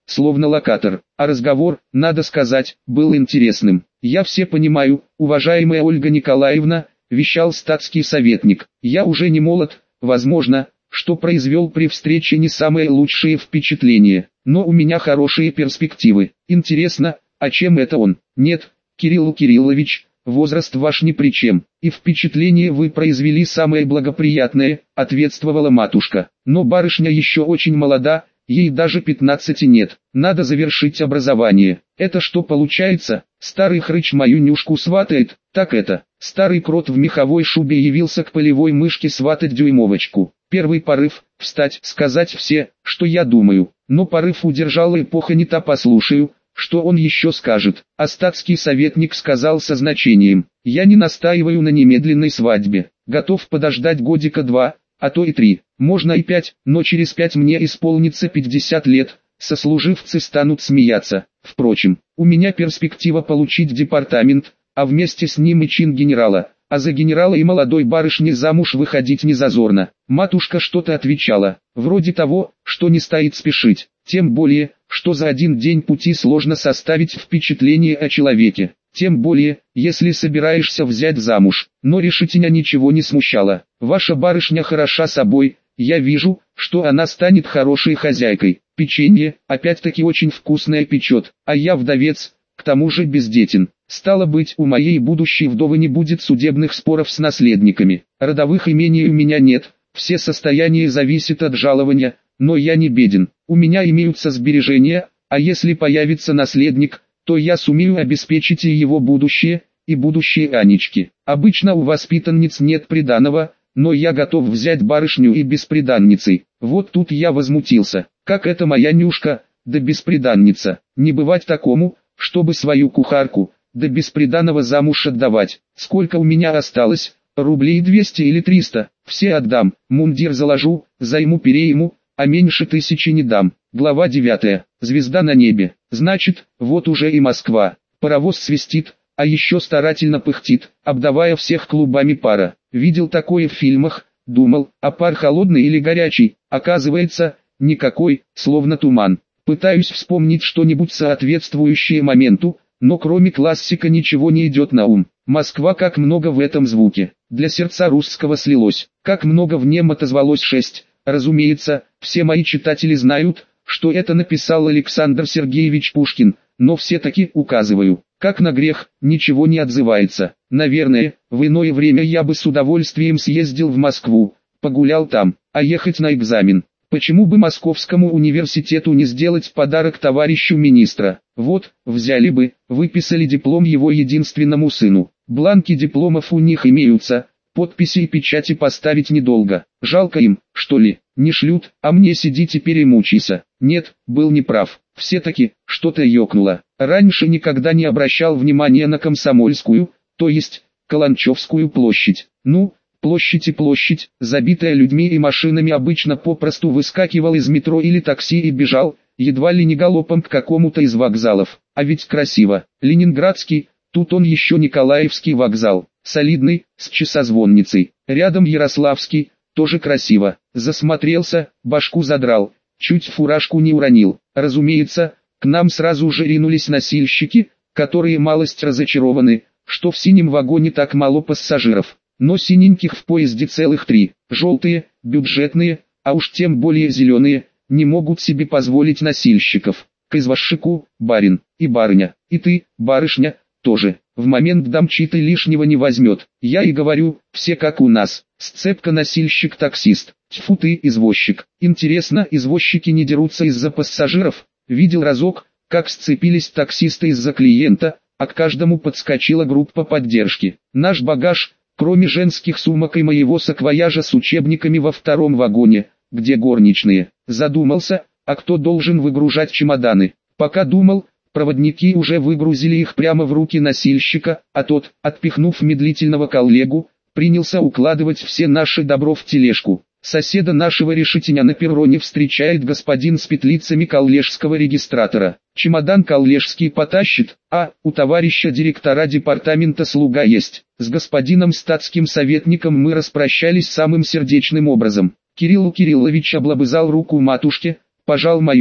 словно локатор. А разговор, надо сказать, был интересным. «Я все понимаю, уважаемая Ольга Николаевна», – вещал статский советник. «Я уже не молод, возможно, что произвел при встрече не самые лучшие впечатления, но у меня хорошие перспективы. Интересно, а чем это он? Нет, Кирилл Кириллович, возраст ваш ни при чем, и впечатление вы произвели самое благоприятное», – ответствовала матушка. «Но барышня еще очень молода, ей даже 15 нет, надо завершить образование. Это что получается, старый хрыч мою нюшку сватает, так это, старый крот в меховой шубе явился к полевой мышке сватать дюймовочку». Первый порыв – встать, сказать все, что я думаю, но порыв удержала эпоха не та, послушаю, что он еще скажет. А статский советник сказал со значением: «Я не настаиваю на немедленной свадьбе, готов подождать годика 2, а то и 3, можно и 5, но через 5 мне исполнится 50 лет, сослуживцы станут смеяться. Впрочем, у меня перспектива получить департамент, а вместе с ним и чин генерала, а за генерала и молодой барышне замуж выходить не зазорно». Матушка что-то отвечала, вроде того, что не стоит спешить, тем более, что за один день пути сложно составить впечатление о человеке, тем более, если собираешься взять замуж. Но решительно ничего не смущало. «Ваша барышня хороша собой, я вижу, что она станет хорошей хозяйкой. Печенье, опять-таки очень вкусное печет, а я вдовец, к тому же бездетен. Стало быть, у моей будущей вдовы не будет судебных споров с наследниками. Родовых имений у меня нет, все состояния зависят от жалования, но я не беден, у меня имеются сбережения, а если появится наследник, то я сумею обеспечить и его будущее, и будущее Анечки. Обычно у воспитанниц нет приданого, но я готов взять барышню и бесприданницей». Вот тут я возмутился. Как это моя Нюшка, да бесприданница? Не бывать такому, чтобы свою кухарку, да бесприданного замуж отдавать. Сколько у меня осталось? Рублей 200 или 300, все отдам, мундир заложу, займу-перейму, а меньше 1000 не дам. Глава 9. Звезда на небе. Значит, вот уже и Москва. Паровоз свистит, а еще старательно пыхтит, обдавая всех клубами пара. Видел такое в фильмах, думал, а пар холодный или горячий, оказывается, никакой, словно туман. Пытаюсь вспомнить что-нибудь соответствующее моменту, но кроме классика ничего не идет на ум. Москва, как много в этом звуке, для сердца русского слилось, как много в нем отозвалось 6. Разумеется, все мои читатели знают, что это написал Александр Сергеевич Пушкин, но все-таки указываю, как на грех, ничего не отзывается. Наверное, в иное время я бы с удовольствием съездил в Москву, погулял там, а ехать на экзамен. Почему бы Московскому университету не сделать подарок товарищу министра? Вот, взяли бы, выписали диплом его единственному сыну. Бланки дипломов у них имеются, подписи и печати поставить недолго. Жалко им, что ли, не шлют, а мне сиди теперь и мучайся. Нет, был неправ, все-таки, что-то ёкнуло. Раньше никогда не обращал внимания на Комсомольскую, то есть, Каланчевскую площадь. Ну, площадь и площадь, забитая людьми и машинами, обычно попросту выскакивал из метро или такси и бежал, едва ли не галопом к какому-то из вокзалов. А ведь красиво. Ленинградский, тут он еще Николаевский вокзал, солидный, с часозвонницей. Рядом Ярославский, тоже красиво. Засмотрелся, башку задрал, чуть фуражку не уронил. Разумеется, к нам сразу же ринулись носильщики, которые малость разочарованы, что в синем вагоне так мало пассажиров. Но синеньких в поезде целых 3, желтые, бюджетные, а уж тем более зеленые, не могут себе позволить носильщиков. К извозчику, барин, и барыня, и ты, барышня, тоже. В момент дамчиты лишнего не возьмет. Я и говорю, все как у нас. Сцепка носильщик-таксист. Тьфу ты, извозчик. Интересно, извозчики не дерутся из-за пассажиров? Видел разок, как сцепились таксисты из-за клиента, а к каждому подскочила группа поддержки. Наш багаж, кроме женских сумок и моего саквояжа с учебниками, во втором вагоне, где горничные. Задумался, а кто должен выгружать чемоданы? Пока думал, проводники уже выгрузили их прямо в руки носильщика, а тот, отпихнув медлительного коллегу, принялся укладывать все наше добро в тележку. Соседа нашего решительно на перроне встречает господин с петлицами коллежского регистратора. Чемодан коллежский потащит, а у товарища директора департамента слуга есть. С господином статским советником мы распрощались самым сердечным образом. Кирилл Кириллович облобызал руку матушке, пожал мою,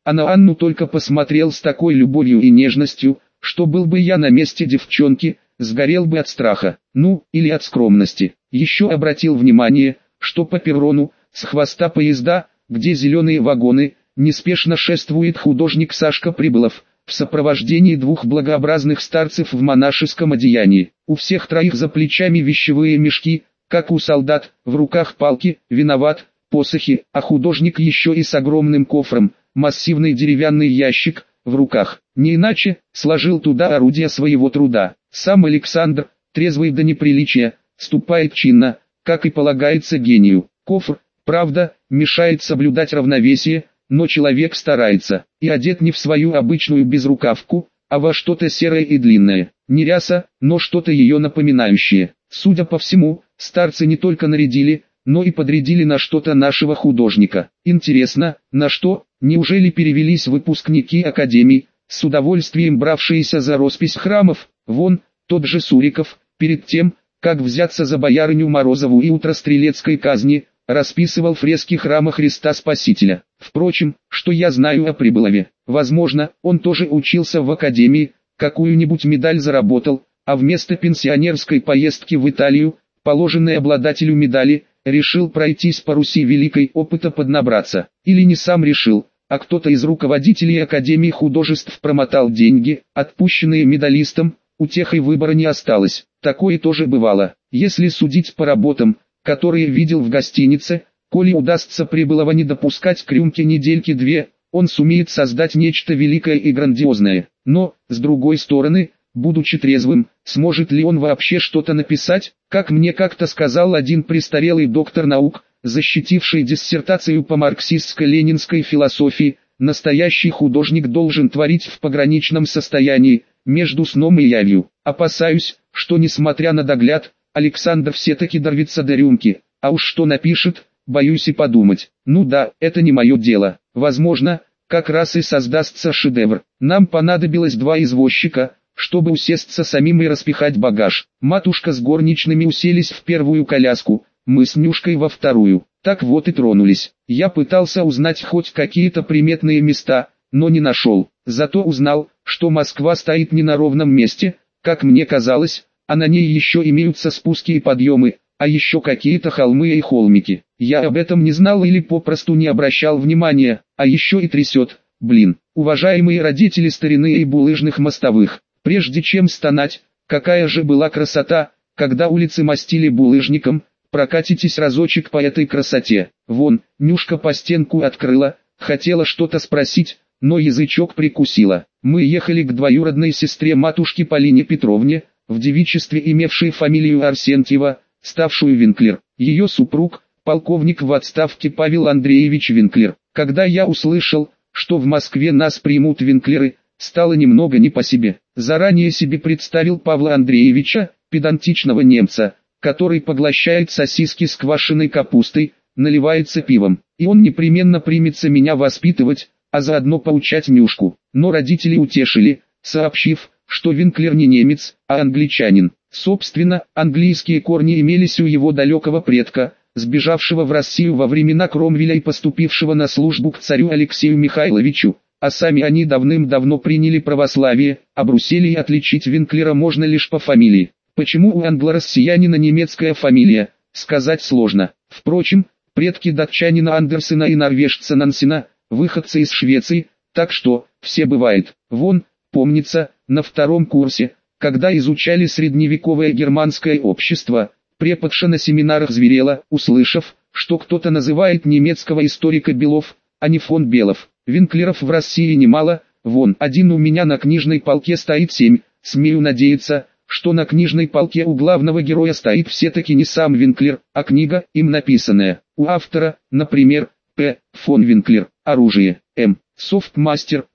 а на Анну только посмотрел с такой любовью и нежностью, что был бы я на месте девчонки, сгорел бы от страха, ну, или от скромности. Еще обратил внимание, что по перрону, с хвоста поезда, где зеленые вагоны, неспешно шествует художник Сашка Прибылов, в сопровождении двух благообразных старцев в монашеском одеянии. У всех троих за плечами вещевые мешки, как у солдат, в руках палки, виноват, посохи, а художник еще и с огромным кофром, массивный деревянный ящик, в руках. Не иначе, сложил туда орудие своего труда. Сам Александр, трезвый до неприличия, ступает чинно, как и полагается гению. Кофр, правда, мешает соблюдать равновесие, но человек старается, и одет не в свою обычную безрукавку, а во что-то серое и длинное. Не ряса, но что-то ее напоминающее. Судя по всему, старцы не только нарядили, но и подрядили на что-то нашего художника. Интересно, на что? Неужели перевелись выпускники академий, с удовольствием бравшиеся за роспись храмов? Вон, тот же Суриков, перед тем, как взяться за боярыню Морозову и утро стрелецкой казни, расписывал фрески храма Христа Спасителя. Впрочем, что я знаю о Прибылове? Возможно, он тоже учился в академии, какую-нибудь медаль заработал, а вместо пенсионерской поездки в Италию, положенной обладателю медали, решил пройтись по Руси Великой, опыта поднабраться. Или не сам решил, а кто-то из руководителей Академии художеств промотал деньги, отпущенные медалистам, утехой выбора не осталось. Такое тоже бывало. Если судить по работам, которые видел в гостинице, коли удастся Прибылова не допускать к рюмке недельки-две, он сумеет создать нечто великое и грандиозное. Но, с другой стороны, будучи трезвым, сможет ли он вообще что-то написать? Как мне как-то сказал один престарелый доктор наук, защитивший диссертацию по марксистско-ленинской философии, настоящий художник должен творить в пограничном состоянии, между сном и явью. Опасаюсь, что несмотря на догляд, Александр все-таки дорвется до рюмки, а уж что напишет, боюсь и подумать. Ну да, это не мое дело. Возможно, как раз и создастся шедевр. Нам понадобилось 2 извозчика, чтобы усесться самим и распихать багаж. Матушка с горничными уселись в первую коляску, мы с Нюшкой во вторую. Так вот и тронулись. Я пытался узнать хоть какие-то приметные места, но не нашел. Зато узнал, что Москва стоит не на ровном месте, как мне казалось, а на ней еще имеются спуски и подъемы, а еще какие-то холмы и холмики. Я об этом не знал или попросту не обращал внимания, а еще и трясет, блин. Уважаемые родители старины и булыжных мостовых, прежде чем стонать, какая же была красота, когда улицы мастили булыжником, прокатитесь разочек по этой красоте. Вон, Нюшка по стенку открыла, хотела что-то спросить, но язычок прикусила. Мы ехали к двоюродной сестре матушки Полине Петровне, в девичестве имевшей фамилию Арсентьева, ставшую Винклер. Ее супруг, полковник в отставке Павел Андреевич Винклер. Когда я услышал, что в Москве нас примут Винклеры, стало немного не по себе. Заранее себе представил Павла Андреевича, педантичного немца, который поглощает сосиски с квашеной капустой, наливается пивом, и он непременно примется меня воспитывать, а заодно поучать Нюшку. Но родители утешили, сообщив, что Винклер не немец, а англичанин. Собственно, английские корни имелись у его далекого предка, сбежавшего в Россию во времена Кромвеля и поступившего на службу к царю Алексею Михайловичу, а сами они давным-давно приняли православие, а Брусселии отличить Винклера можно лишь по фамилии. Почему у англо-россиянина немецкая фамилия, сказать сложно. Впрочем, предки датчанина Андерсена и норвежца Нансена, выходцы из Швеции, так что, все бывает. Вон, помнится, на 2 курсе, когда изучали средневековое германское общество, преподша на семинарах зверела, услышав, что кто-то называет немецкого историка Белов, а не фон Белов. Винклеров в России немало, вон, один у меня на книжной полке стоит 7, смею надеяться, что на книжной полке у главного героя стоит все-таки не сам Винклер, а книга, им написанная. У автора, например, П. фон Винклер, оружие, М. Софтмастер,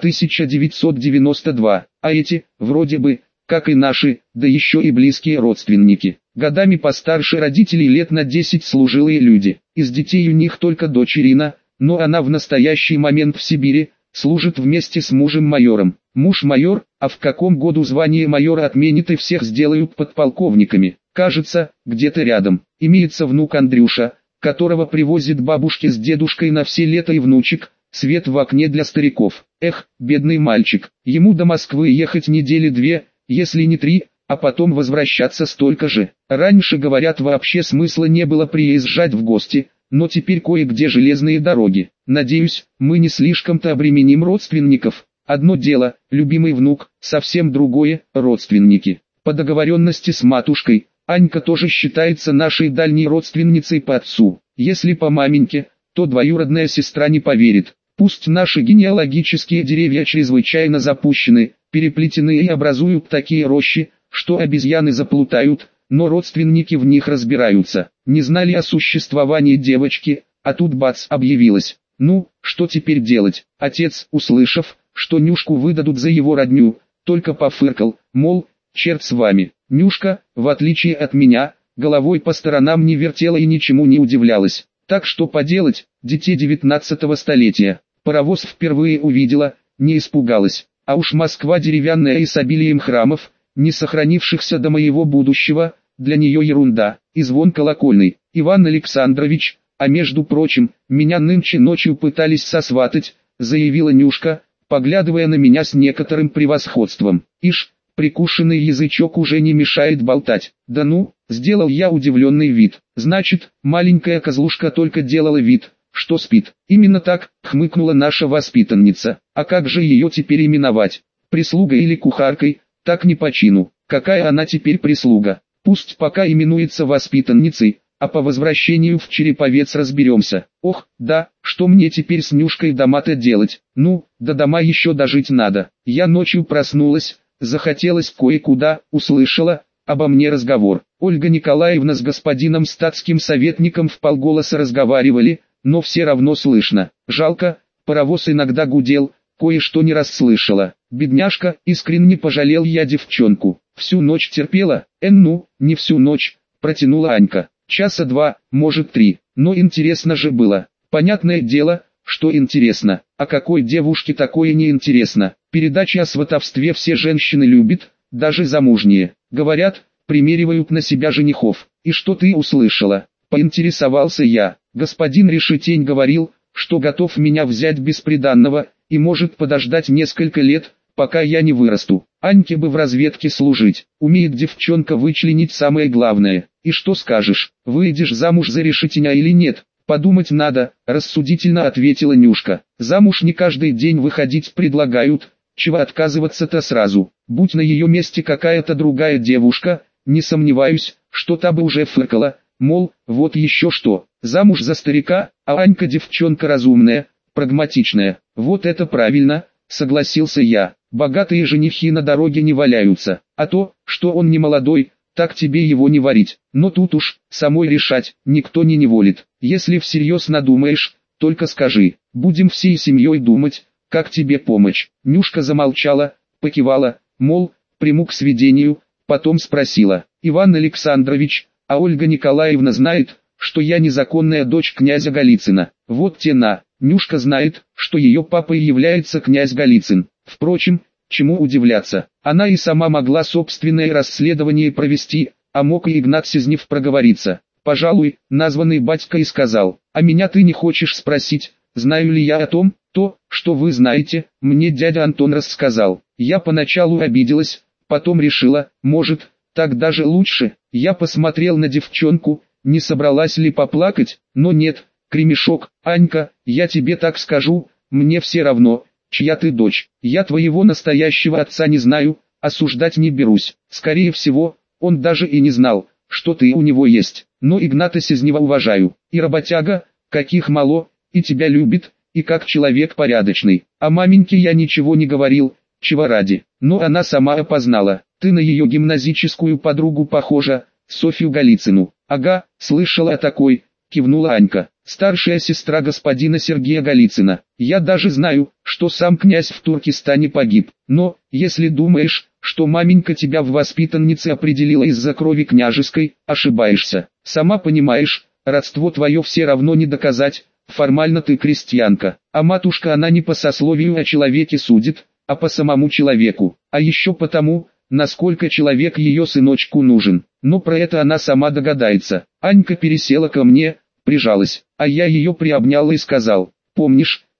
1992, а эти, вроде бы, как и наши, да еще и близкие родственники. Годами постарше родителей лет на 10 служилые люди. Из детей у них только дочь Ирина, но она в настоящий момент в Сибири, служит вместе с мужем-майором. Муж майор, а в каком году звание майора отменят и всех сделают подполковниками? Кажется, где-то рядом. Имеется внук Андрюша, которого привозит бабушке с дедушкой на все лето и внучек, свет в окне для стариков. Эх, бедный мальчик, ему до Москвы ехать недели 2, если не 3, а потом возвращаться столько же. Раньше, говорят, вообще смысла не было приезжать в гости, но теперь кое-где железные дороги. Надеюсь, мы не слишком-то обременим родственников. Одно дело, любимый внук, совсем другое, родственники. По договоренности с матушкой, Анька тоже считается нашей дальней родственницей по отцу. Если по маменьке, то двоюродная сестра не поверит. Пусть наши генеалогические деревья чрезвычайно запущены, переплетены и образуют такие рощи, что обезьяны заплутают, но родственники в них разбираются. Не знали о существовании девочки, а тут бац, объявилась. Ну, что теперь делать? Отец, услышав, что Нюшку выдадут за его родню, только пофыркал, мол, черт с вами. Нюшка, в отличие от меня, головой по сторонам не вертела и ничему не удивлялась. Так что поделать, дитя 19 столетия. Паровоз впервые увидела, не испугалась. А уж Москва деревянная и с обилием храмов, не сохранившихся до моего будущего, для нее ерунда. И звон колокольный. Иван Александрович, а между прочим, меня нынче ночью пытались сосватать, заявила Нюшка, поглядывая на меня с некоторым превосходством. Ишь, прикушенный язычок уже не мешает болтать. Да ну, сделал я удивленный вид. Значит, маленькая козлушка только делала вид, что спит. Именно так, хмыкнула наша воспитанница. А как же ее теперь именовать? Прислугой или кухаркой? Так не по чину. Какая она теперь прислуга? Пусть пока именуется воспитанницей, а по возвращению в Череповец разберемся. Ох, да, что мне теперь с Нюшкой дома-то делать? Ну, до дома еще дожить надо. Я ночью проснулась, захотелось кое-куда, услышала, обо мне разговор. Ольга Николаевна с господином статским советником вполголоса разговаривали, но все равно слышно. Жалко, паровоз иногда гудел, кое-что не расслышала. Бедняжка, искренне пожалел я девчонку. Всю ночь терпела, ну, не всю ночь, протянула Анька. Часа 2, может 3, но интересно же было. Понятное дело, что интересно, а какой девушке такое не интересно. Передачи о сватовстве все женщины любят, даже замужние. Говорят, примеривают на себя женихов. И что ты услышала? Поинтересовался я. Господин Решетень говорил, что готов меня взять без приданного, и может подождать несколько лет, пока я не вырасту. Аньке бы в разведке служить. Умеет девчонка вычленить самое главное. И что скажешь, выйдешь замуж за Решетеня или нет? Подумать надо, рассудительно ответила Нюшка. Замуж не каждый день выходить предлагают, чего отказываться-то сразу. Будь на ее месте какая-то другая девушка, не сомневаюсь, что та бы уже фыркала, мол, вот еще что, замуж за старика, а Анька девчонка разумная, прагматичная. Вот это правильно, согласился я. Богатые женихи на дороге не валяются, а то, что он не молодой, так тебе его не варить. Но тут уж, самой решать, никто не неволит. Если всерьез надумаешь, только скажи, будем всей семьей думать, как тебе помочь. Нюшка замолчала, покивала, мол, приму к сведению, потом спросила, Иван Александрович, а Ольга Николаевна знает, что я незаконная дочь князя Голицына? Вот тена, Нюшка знает, что ее папой является князь Голицын. Впрочем, чему удивляться, она и сама могла собственное расследование провести, а мог и Игнат Сизнев проговориться. Пожалуй, названный батька и сказал, а меня ты не хочешь спросить, знаю ли я о том, что вы знаете, мне дядя Антон рассказал. Я поначалу обиделась, потом решила, может, так даже лучше. Я посмотрел на девчонку, не собралась ли поплакать, но нет, кремешок. Анька, я тебе так скажу, мне все равно, чья ты дочь. Я твоего настоящего отца не знаю, осуждать не берусь. Скорее всего, он даже и не знал, что ты у него есть. Но Игната Сизнева уважаю. И работяга, каких мало, и тебя любит, и как человек порядочный. А маменьке я ничего не говорил, чего ради. Но она сама опознала. Ты на ее гимназическую подругу похожа, Софью Голицыну. Ага, слышала о такой, кивнула Анька. Старшая сестра господина Сергея Голицына. Я даже знаю, что сам князь в Туркестане погиб. Но, если думаешь, что маменька тебя в воспитаннице определила из-за крови княжеской, ошибаешься. Сама понимаешь, родство твое все равно не доказать, формально ты крестьянка. А матушка она не по сословию о человеке судит, а по самому человеку. А еще потому, насколько человек ее сыночку нужен. Но про это она сама догадается. Анька пересела ко мне, прижалась, а я ее приобнял и сказал, помнишь,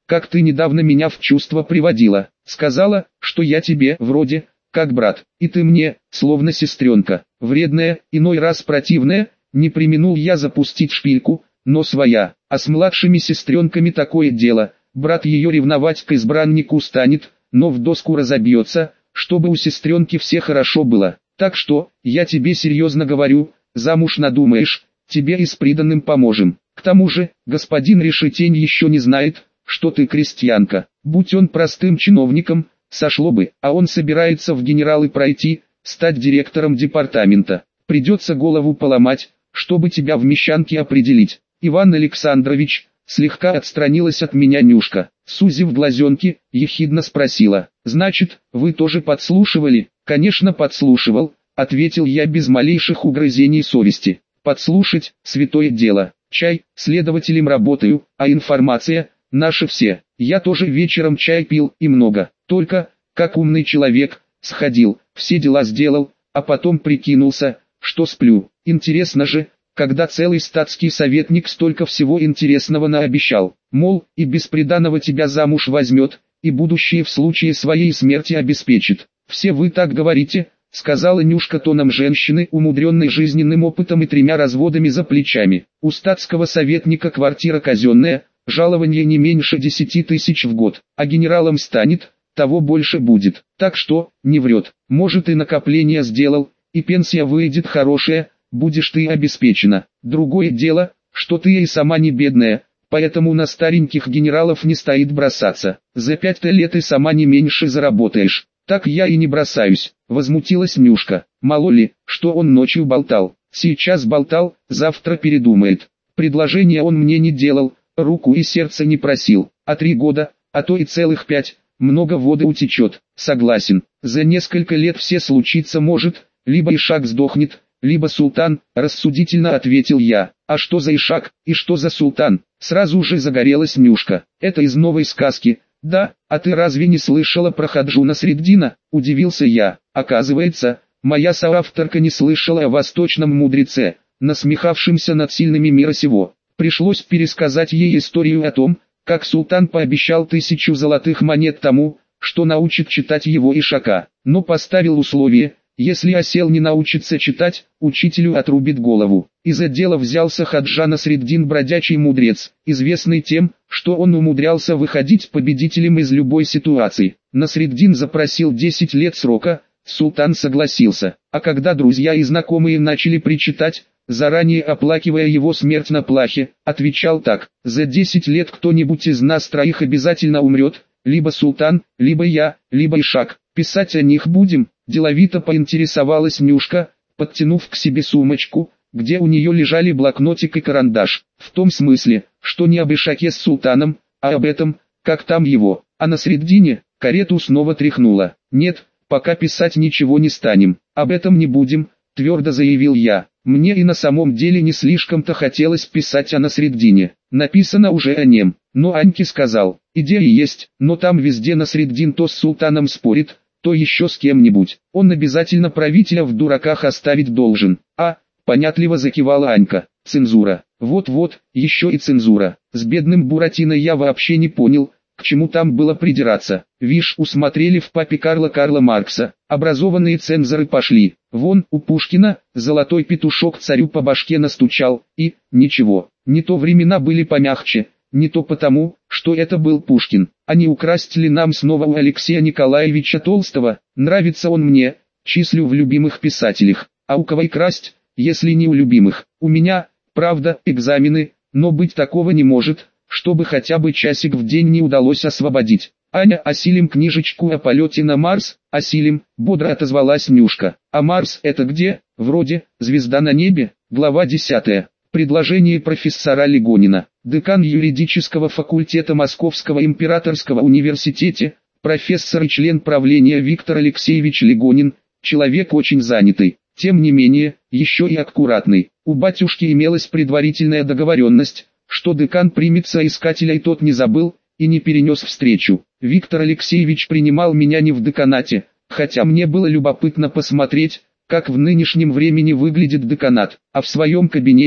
как ты недавно меня в чувство приводила. Сказала, что я тебе вроде как брат, и ты мне, словно сестренка, вредная, иной раз противная. Не преминул я запустить шпильку, но своя, а с младшими сестренками такое дело, брат ее ревновать к избраннику станет, но в доску разобьется, чтобы у сестренки все хорошо было. Так что, я тебе серьезно говорю, замуж надумаешь, тебе и с приданым поможем. К тому же, господин Решетень еще не знает, что ты крестьянка. Будь он простым чиновником, сошло бы, а он собирается в генералы пройти, стать директором департамента. Придется голову поломать, чтобы тебя в мещанке определить. Иван Александрович, слегка отстранилась от меня Нюшка, сузив глазенки, ехидно спросила: «Значит, вы тоже подслушивали?» «Конечно подслушивал», — ответил я без малейших угрызений совести. «Подслушать — святое дело. Чай, следователем работаю, а информация — наше все. Я тоже вечером чай пил и много, только, как умный человек, сходил, все дела сделал, а потом прикинулся, что сплю. Интересно же, когда целый статский советник столько всего интересного наобещал, мол, и без приданого тебя замуж возьмет, и будущее в случае своей смерти обеспечит. Все вы так говорите», — сказала Нюшка тоном женщины, умудренной жизненным опытом и 3 разводами за плечами. «У статского советника квартира казенная, жалование не меньше 10 тысяч в год, а генералом станет, того больше будет. Так что, не врет, может и накопление сделал, и пенсия выйдет хорошая, будешь ты обеспечена. Другое дело, что ты и сама не бедная, поэтому на стареньких генералов не стоит бросаться. За 5 лет и сама не меньше заработаешь». «Так я и не бросаюсь», — возмутилась Нюшка. «Мало ли, что он ночью болтал. Сейчас болтал, завтра передумает. Предложение он мне не делал, руку и сердце не просил. А 3 года, а то и целых 5, много воды утечет. Согласен, за несколько лет все случиться может, либо Ишак сдохнет, либо султан», — рассудительно ответил я. «А что за Ишак, и что за султан?» Сразу же загорелась Нюшка. «Это из новой сказки». «Да, а ты разве не слышала про Хаджу Насреддина?» – удивился я. Оказывается, моя соавторка не слышала о восточном мудреце, насмехавшемся над сильными мира сего. Пришлось пересказать ей историю о том, как султан пообещал 1000 золотых монет тому, что научит читать его Ишака, но поставил условие: если осел не научится читать, учителю отрубит голову. Из-за дела взялся Хаджа Насреддин, бродячий мудрец, известный тем, что он умудрялся выходить победителем из любой ситуации. Насреддин запросил 10 лет срока, султан согласился, а когда друзья и знакомые начали причитать, заранее оплакивая его смерть на плахе, отвечал так: «За 10 лет кто-нибудь из нас 3 обязательно умрет, либо султан, либо я, либо Ишак. Писать о них будем?» Деловито поинтересовалась Нюшка, подтянув к себе сумочку, где у нее лежали блокнотик и карандаш. «В том смысле, что не об Ишаке с султаном, а об этом, как там его». А на средине карету снова тряхнуло. «Нет, пока писать ничего не станем, об этом не будем», твердо заявил я. Мне и на самом деле не слишком-то хотелось писать о Насреддине. Написано уже о нем, но Аньке сказал: идея есть, но там везде Насреддин то с султаном спорит, то еще с кем-нибудь. Он обязательно правителя в дураках оставить должен. «А», понятливо закивала Анька, — «цензура». Вот-вот, еще и цензура. С бедным Буратино я вообще не понял, к чему там было придираться. Вишь, усмотрели в папе Карла Маркса. Образованные цензоры пошли. Вон, у Пушкина, золотой петушок царю по башке настучал, и, ничего. Не то времена были помягче, не то потому, что это был Пушкин. А не украсть ли нам снова у Алексея Николаевича Толстого? Нравится он мне, числю в любимых писателях. А у кого и красть, если не у любимых? У меня, правда, экзамены, но быть такого не может, чтобы хотя бы часик в день не удалось освободить. «Аня, осилим книжечку о полете на Марс?» «Осилим», — бодро отозвалась Нюшка. «А Марс это где?» «Вроде, звезда на небе». Глава 10. Предложение профессора Легонина. Декан юридического факультета Московского императорского университета, профессор и член правления Виктор Алексеевич Легонин, человек очень занятый, тем не менее, еще и аккуратный. У батюшки имелась предварительная договоренность, что декан примет соискателя, и тот не забыл и не перенес встречу. Виктор Алексеевич принимал меня не в деканате, хотя мне было любопытно посмотреть, как в нынешнем времени выглядит деканат, а в своем кабинете,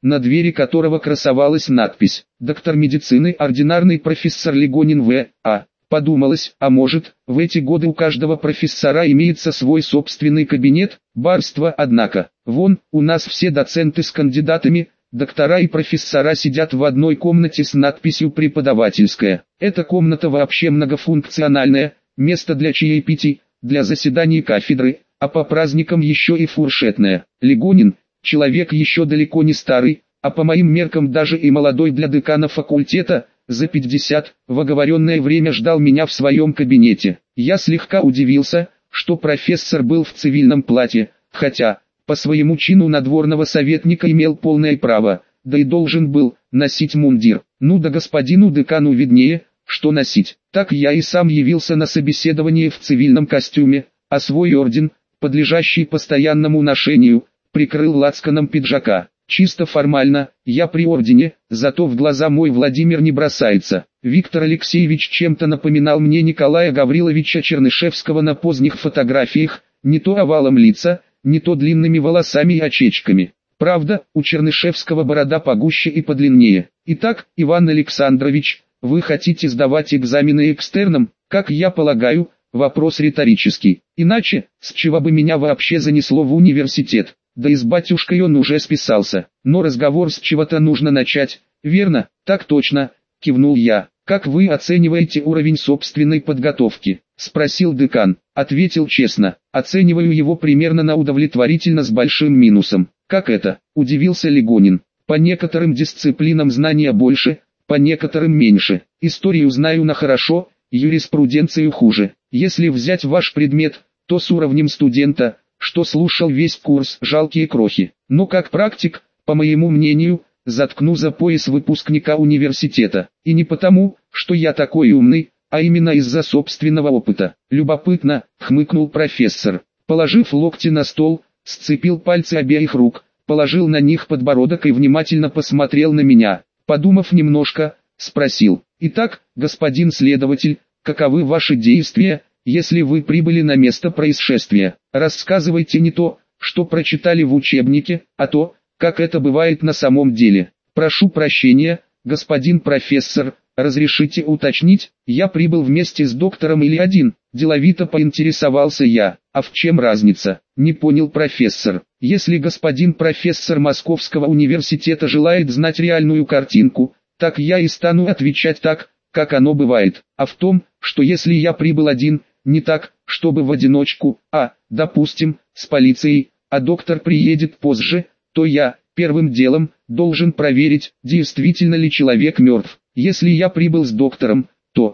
на двери которого красовалась надпись «Доктор медицины, ординарный профессор Легонин В.А». Подумалось, а может, в эти годы у каждого профессора имеется свой собственный кабинет, барство, однако. Вон, у нас все доценты с кандидатами, доктора и профессора сидят в одной комнате с надписью «Преподавательская». Эта комната вообще многофункциональная, место для чаепитий, для заседаний кафедры, а по праздникам еще и фуршетная. Легонин, человек еще далеко не старый, а по моим меркам даже и молодой для декана факультета, за 50, в оговоренное время ждал меня в своем кабинете. Я слегка удивился, что профессор был в цивильном платье, хотя, по своему чину надворного советника имел полное право, да и должен был, носить мундир. Ну да господину декану виднее, что носить. Так я и сам явился на собеседование в цивильном костюме, а свой орден, подлежащий постоянному ношению, прикрыл лацканом пиджака. Чисто формально, я при ордене, зато в глаза мой Владимир не бросается. Виктор Алексеевич чем-то напоминал мне Николая Гавриловича Чернышевского на поздних фотографиях, не то овалом лица, не то длинными волосами и очечками. Правда, у Чернышевского борода погуще и подлиннее. Итак, Иван Александрович, вы хотите сдавать экзамены экстерном, как я полагаю, вопрос риторический. Иначе, с чего бы меня вообще занесло в университет? Да и с батюшкой он уже списался. Но разговор с чего-то нужно начать, верно? Так точно, кивнул я. Как вы оцениваете уровень собственной подготовки? Спросил декан. Ответил честно. Оцениваю его примерно на удовлетворительно с большим минусом. Как это? Удивился Легонин. По некоторым дисциплинам знания больше, по некоторым меньше. Историю знаю на хорошо, юриспруденцию хуже. Если взять ваш предмет, то с уровнем студента, что слушал весь курс, жалкие крохи. Но как практик, по моему мнению, заткну за пояс выпускника университета. И не потому, что я такой умный, а именно из-за собственного опыта. Любопытно, хмыкнул профессор. Положив локти на стол, сцепил пальцы обеих рук, положил на них подбородок и внимательно посмотрел на меня. Подумав немножко, спросил: «Итак, господин следователь, каковы ваши действия, если вы прибыли на место происшествия? Рассказывайте не то, что прочитали в учебнике, а то, как это бывает на самом деле. Прошу прощения, господин профессор, разрешите уточнить, я прибыл вместе с доктором или один?» Деловито поинтересовался я. «А в чем разница?» Не понял профессор. «Если господин профессор Московского университета желает знать реальную картинку, так я и стану отвечать так, как оно бывает. А в том, что если я прибыл один, не так, чтобы в одиночку, а, допустим, с полицией, а доктор приедет позже, то я, первым делом, должен проверить, действительно ли человек мертв. Если я прибыл с доктором, то,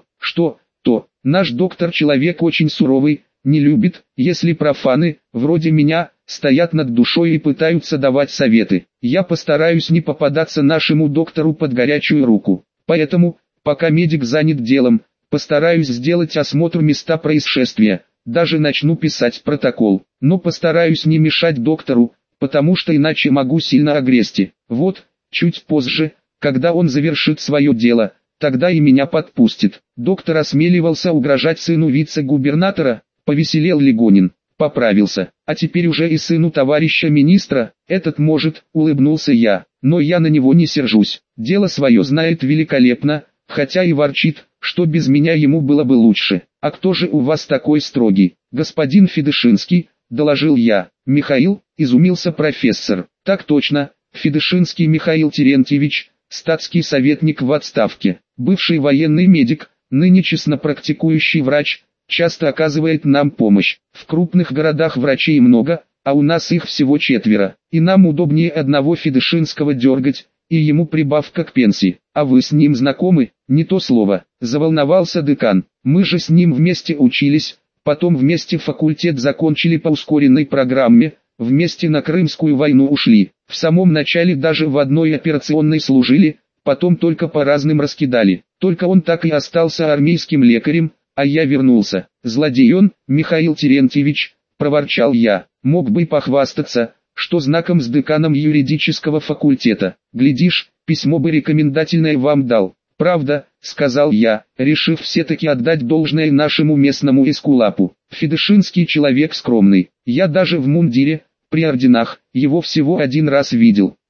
наш доктор человек очень суровый, не любит, если профаны, вроде меня, стоят над душой и пытаются давать советы. Я постараюсь не попадаться нашему доктору под горячую руку. Поэтому, пока медик занят делом, постараюсь сделать осмотр места происшествия, даже начну писать протокол. Но постараюсь не мешать доктору, потому что иначе могу сильно огрести. Вот, чуть позже, когда он завершит свое дело, тогда и меня подпустит». Доктор осмеливался угрожать сыну вице-губернатора, повеселел Легонин. Поправился. «А теперь уже и сыну товарища министра, этот может», улыбнулся я. «Но я на него не сержусь. Дело свое знает великолепно, хотя и ворчит, что без меня ему было бы лучше. А кто же у вас такой строгий?» «Господин Федышинский», доложил я. «Михаил», изумился профессор. «Так точно, Федышинский Михаил Терентьевич, статский советник в отставке, бывший военный медик, ныне честно практикующий врач, часто оказывает нам помощь. В крупных городах врачей много, а у нас их всего 4, и нам удобнее одного Федышинского дергать, и ему прибавка к пенсии. А вы с ним знакомы?» «Не то слово», заволновался декан. «Мы же с ним вместе учились, потом вместе факультет закончили по ускоренной программе, вместе на Крымскую войну ушли. В самом начале даже в одной операционной служили, потом только по разным раскидали. Только он так и остался армейским лекарем, а я вернулся. Злодей он, Михаил Терентьевич», проворчал я. «Мог бы похвастаться, что знаком с деканом юридического факультета. Глядишь, письмо бы рекомендательное вам дал». «Правда», — сказал я, решив все-таки отдать должное нашему местному эскулапу. «Федышинский человек скромный. Я даже в мундире, при орденах, его всего один раз видел.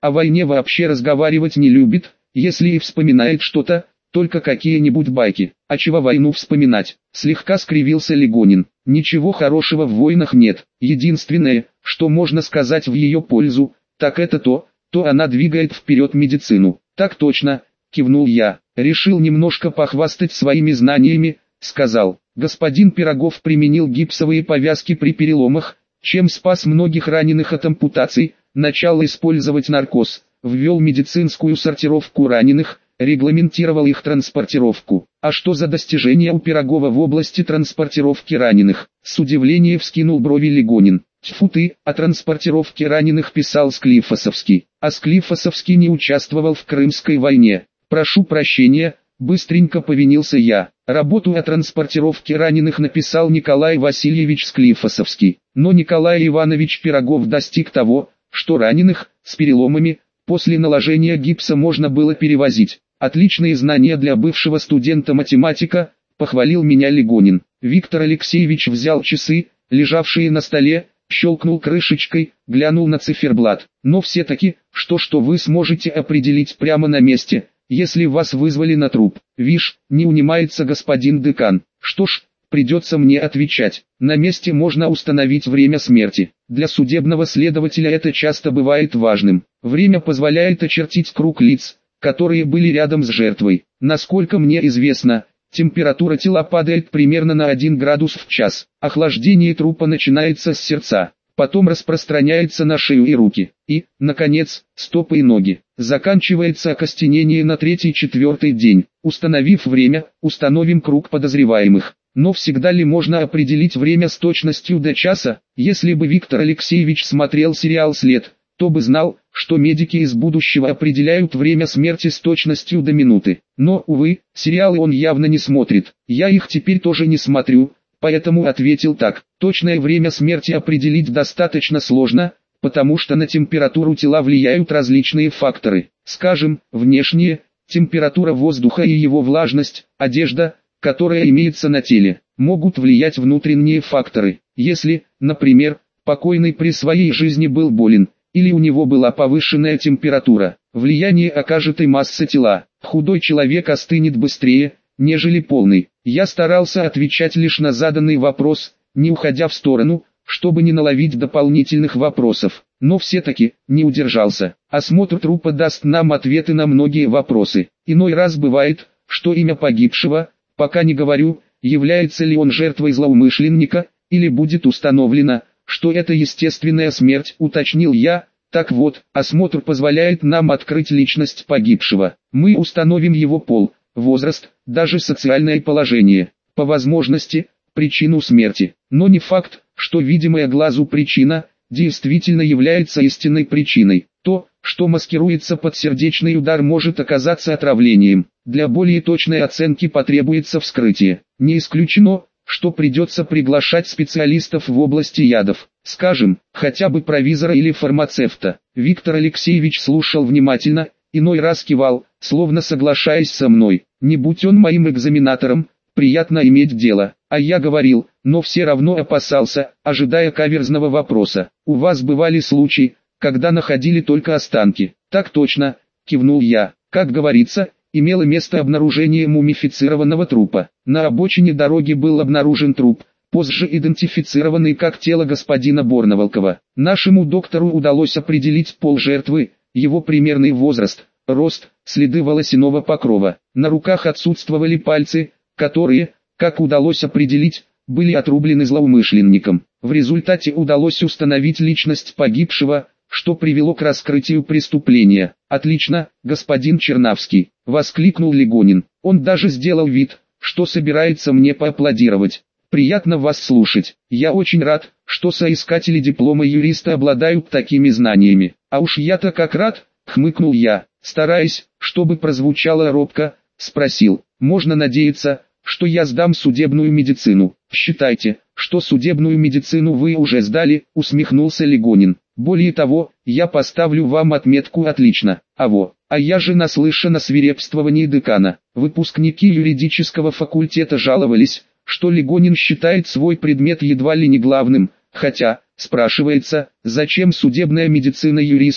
о войне вообще разговаривать не любит, если и вспоминает что-то, только какие-нибудь байки. А чего войну вспоминать? Слегка скривился Легонин. Ничего хорошего в войнах нет. Единственное, что можно сказать в ее пользу, так это то она двигает вперед медицину. Так точно, кивнул я. Решил немножко похвастать своими знаниями, сказал. Господин Пирогов применил гипсовые повязки при переломах, чем спас многих раненых от ампутаций, начал использовать наркоз, ввел медицинскую сортировку раненых, регламентировал их транспортировку. А что за достижения у Пирогова в области транспортировки раненых? С удивлением вскинул брови Легонин. Тьфу ты, о транспортировке раненых писал Склифосовский. А Склифосовский не участвовал в Крымской войне. Прошу прощения, быстренько повинился я. Работу о транспортировке раненых написал Николай Васильевич Склифосовский. Но Николай Иванович Пирогов достиг того, что раненых, с переломами, после наложения гипса можно было перевозить. Отличные знания для бывшего студента-математика, похвалил меня Легонин. Виктор Алексеевич взял часы, лежавшие на столе, щелкнул крышечкой, глянул на циферблат. Но все-таки, что вы сможете определить прямо на месте, если вас вызвали на труп? Вишь, не унимается господин декан. Что ж, придется мне отвечать. На месте можно установить время смерти. Для судебного следователя это часто бывает важным. Время позволяет очертить круг лиц, которые были рядом с жертвой. Насколько мне известно, температура тела падает примерно на 1 градус в час. Охлаждение трупа начинается с сердца, потом распространяется на шею и руки, и, наконец, стопы и ноги. Заканчивается окостенение на 3-4 день. Установив время, установим круг подозреваемых. Но всегда ли можно определить время с точностью до часа? Если бы Виктор Алексеевич смотрел сериал «След», то бы знал, что медики из будущего определяют время смерти с точностью до минуты. Но, увы, сериалы он явно не смотрит. Я их теперь тоже не смотрю, поэтому ответил так. Точное время смерти определить достаточно сложно, потому что на температуру тела влияют различные факторы. Скажем, внешние, температура воздуха и его влажность, одежда, которая имеется на теле, могут влиять внутренние факторы. Если, например, покойный при своей жизни был болен, или у него была повышенная температура, влияние окажет и масса тела. Худой человек остынет быстрее, нежели полный. Я старался отвечать лишь на заданный вопрос, не уходя в сторону, чтобы не наловить дополнительных вопросов. Но все-таки, не удержался. Осмотр трупа даст нам ответы на многие вопросы. Иной раз бывает, что имя погибшего, пока не говорю, является ли он жертвой злоумышленника, или будет установлено, что это естественная смерть, уточнил я. Так вот, осмотр позволяет нам открыть личность погибшего. Мы установим его пол, возраст, даже социальное положение, по возможности, причину смерти. Но не факт, что видимая глазу причина, действительно является истинной причиной. То, что маскируется под сердечный удар, может оказаться отравлением. Для более точной оценки потребуется вскрытие. Не исключено, что придется приглашать специалистов в области ядов, скажем, хотя бы провизора или фармацевта. Виктор Алексеевич слушал внимательно, иной раз кивал, словно соглашаясь со мной. Не будь он моим экзаменатором, приятно иметь дело. А я говорил, но все равно опасался, ожидая каверзного вопроса. У вас бывали случаи, когда находили только останки? Так точно, кивнул я. Как говорится, имело место обнаружение мумифицированного трупа. На обочине дороги был обнаружен труп, позже идентифицированный как тело господина Борноволкова. Нашему доктору удалось определить пол жертвы, его примерный возраст, рост, следы волосяного покрова. На руках отсутствовали пальцы, которые, как удалось определить, были отрублены злоумышленником. В результате удалось установить личность погибшего, что привело к раскрытию преступления. «Отлично, господин Чернавский», — воскликнул Легонин. Он даже сделал вид, что собирается мне поаплодировать. «Приятно вас слушать. Я очень рад, что соискатели диплома юриста обладают такими знаниями. А уж я-то как рад», — хмыкнул я, стараясь, чтобы прозвучало робко, спросил. «Можно надеяться, что я сдам судебную медицину?» «Считайте, что судебную медицину вы уже сдали», — усмехнулся Легонин. «Более того, я поставлю вам отметку «Отлично». А я же наслышан о свирепствовании декана. Выпускники юридического факультета жаловались, что Легонин считает свой предмет едва ли не главным, хотя, спрашивается, зачем судебная медицина юристу,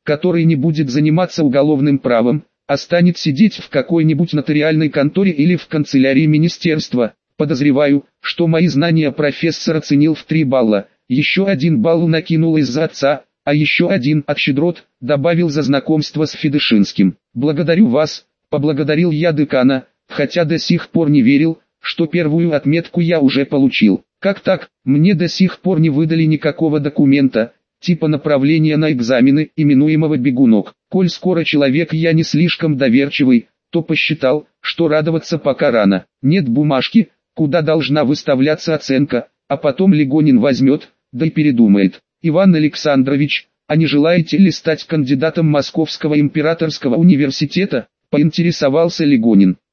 который не будет заниматься уголовным правом, а станет сидеть в какой-нибудь нотариальной конторе или в канцелярии министерства. Подозреваю, что мои знания профессор оценил в 3 балла, еще 1 балл накинул из-за отца, а еще 1 от щедрот добавил за знакомство с Федышинским. «Благодарю вас», — поблагодарил я декана, хотя до сих пор не верил, что первую отметку я уже получил. Как так, мне до сих пор не выдали никакого документа, типа направления на экзамены, именуемого бегунок. Коль скоро человек я не слишком доверчивый, то посчитал, что радоваться пока рано. Нет бумажки, куда должна выставляться оценка, а потом Легонин возьмет, да и передумает. «Иван Александрович, а не желаете ли стать кандидатом Московского императорского университета?» — поинтересовался Легонин.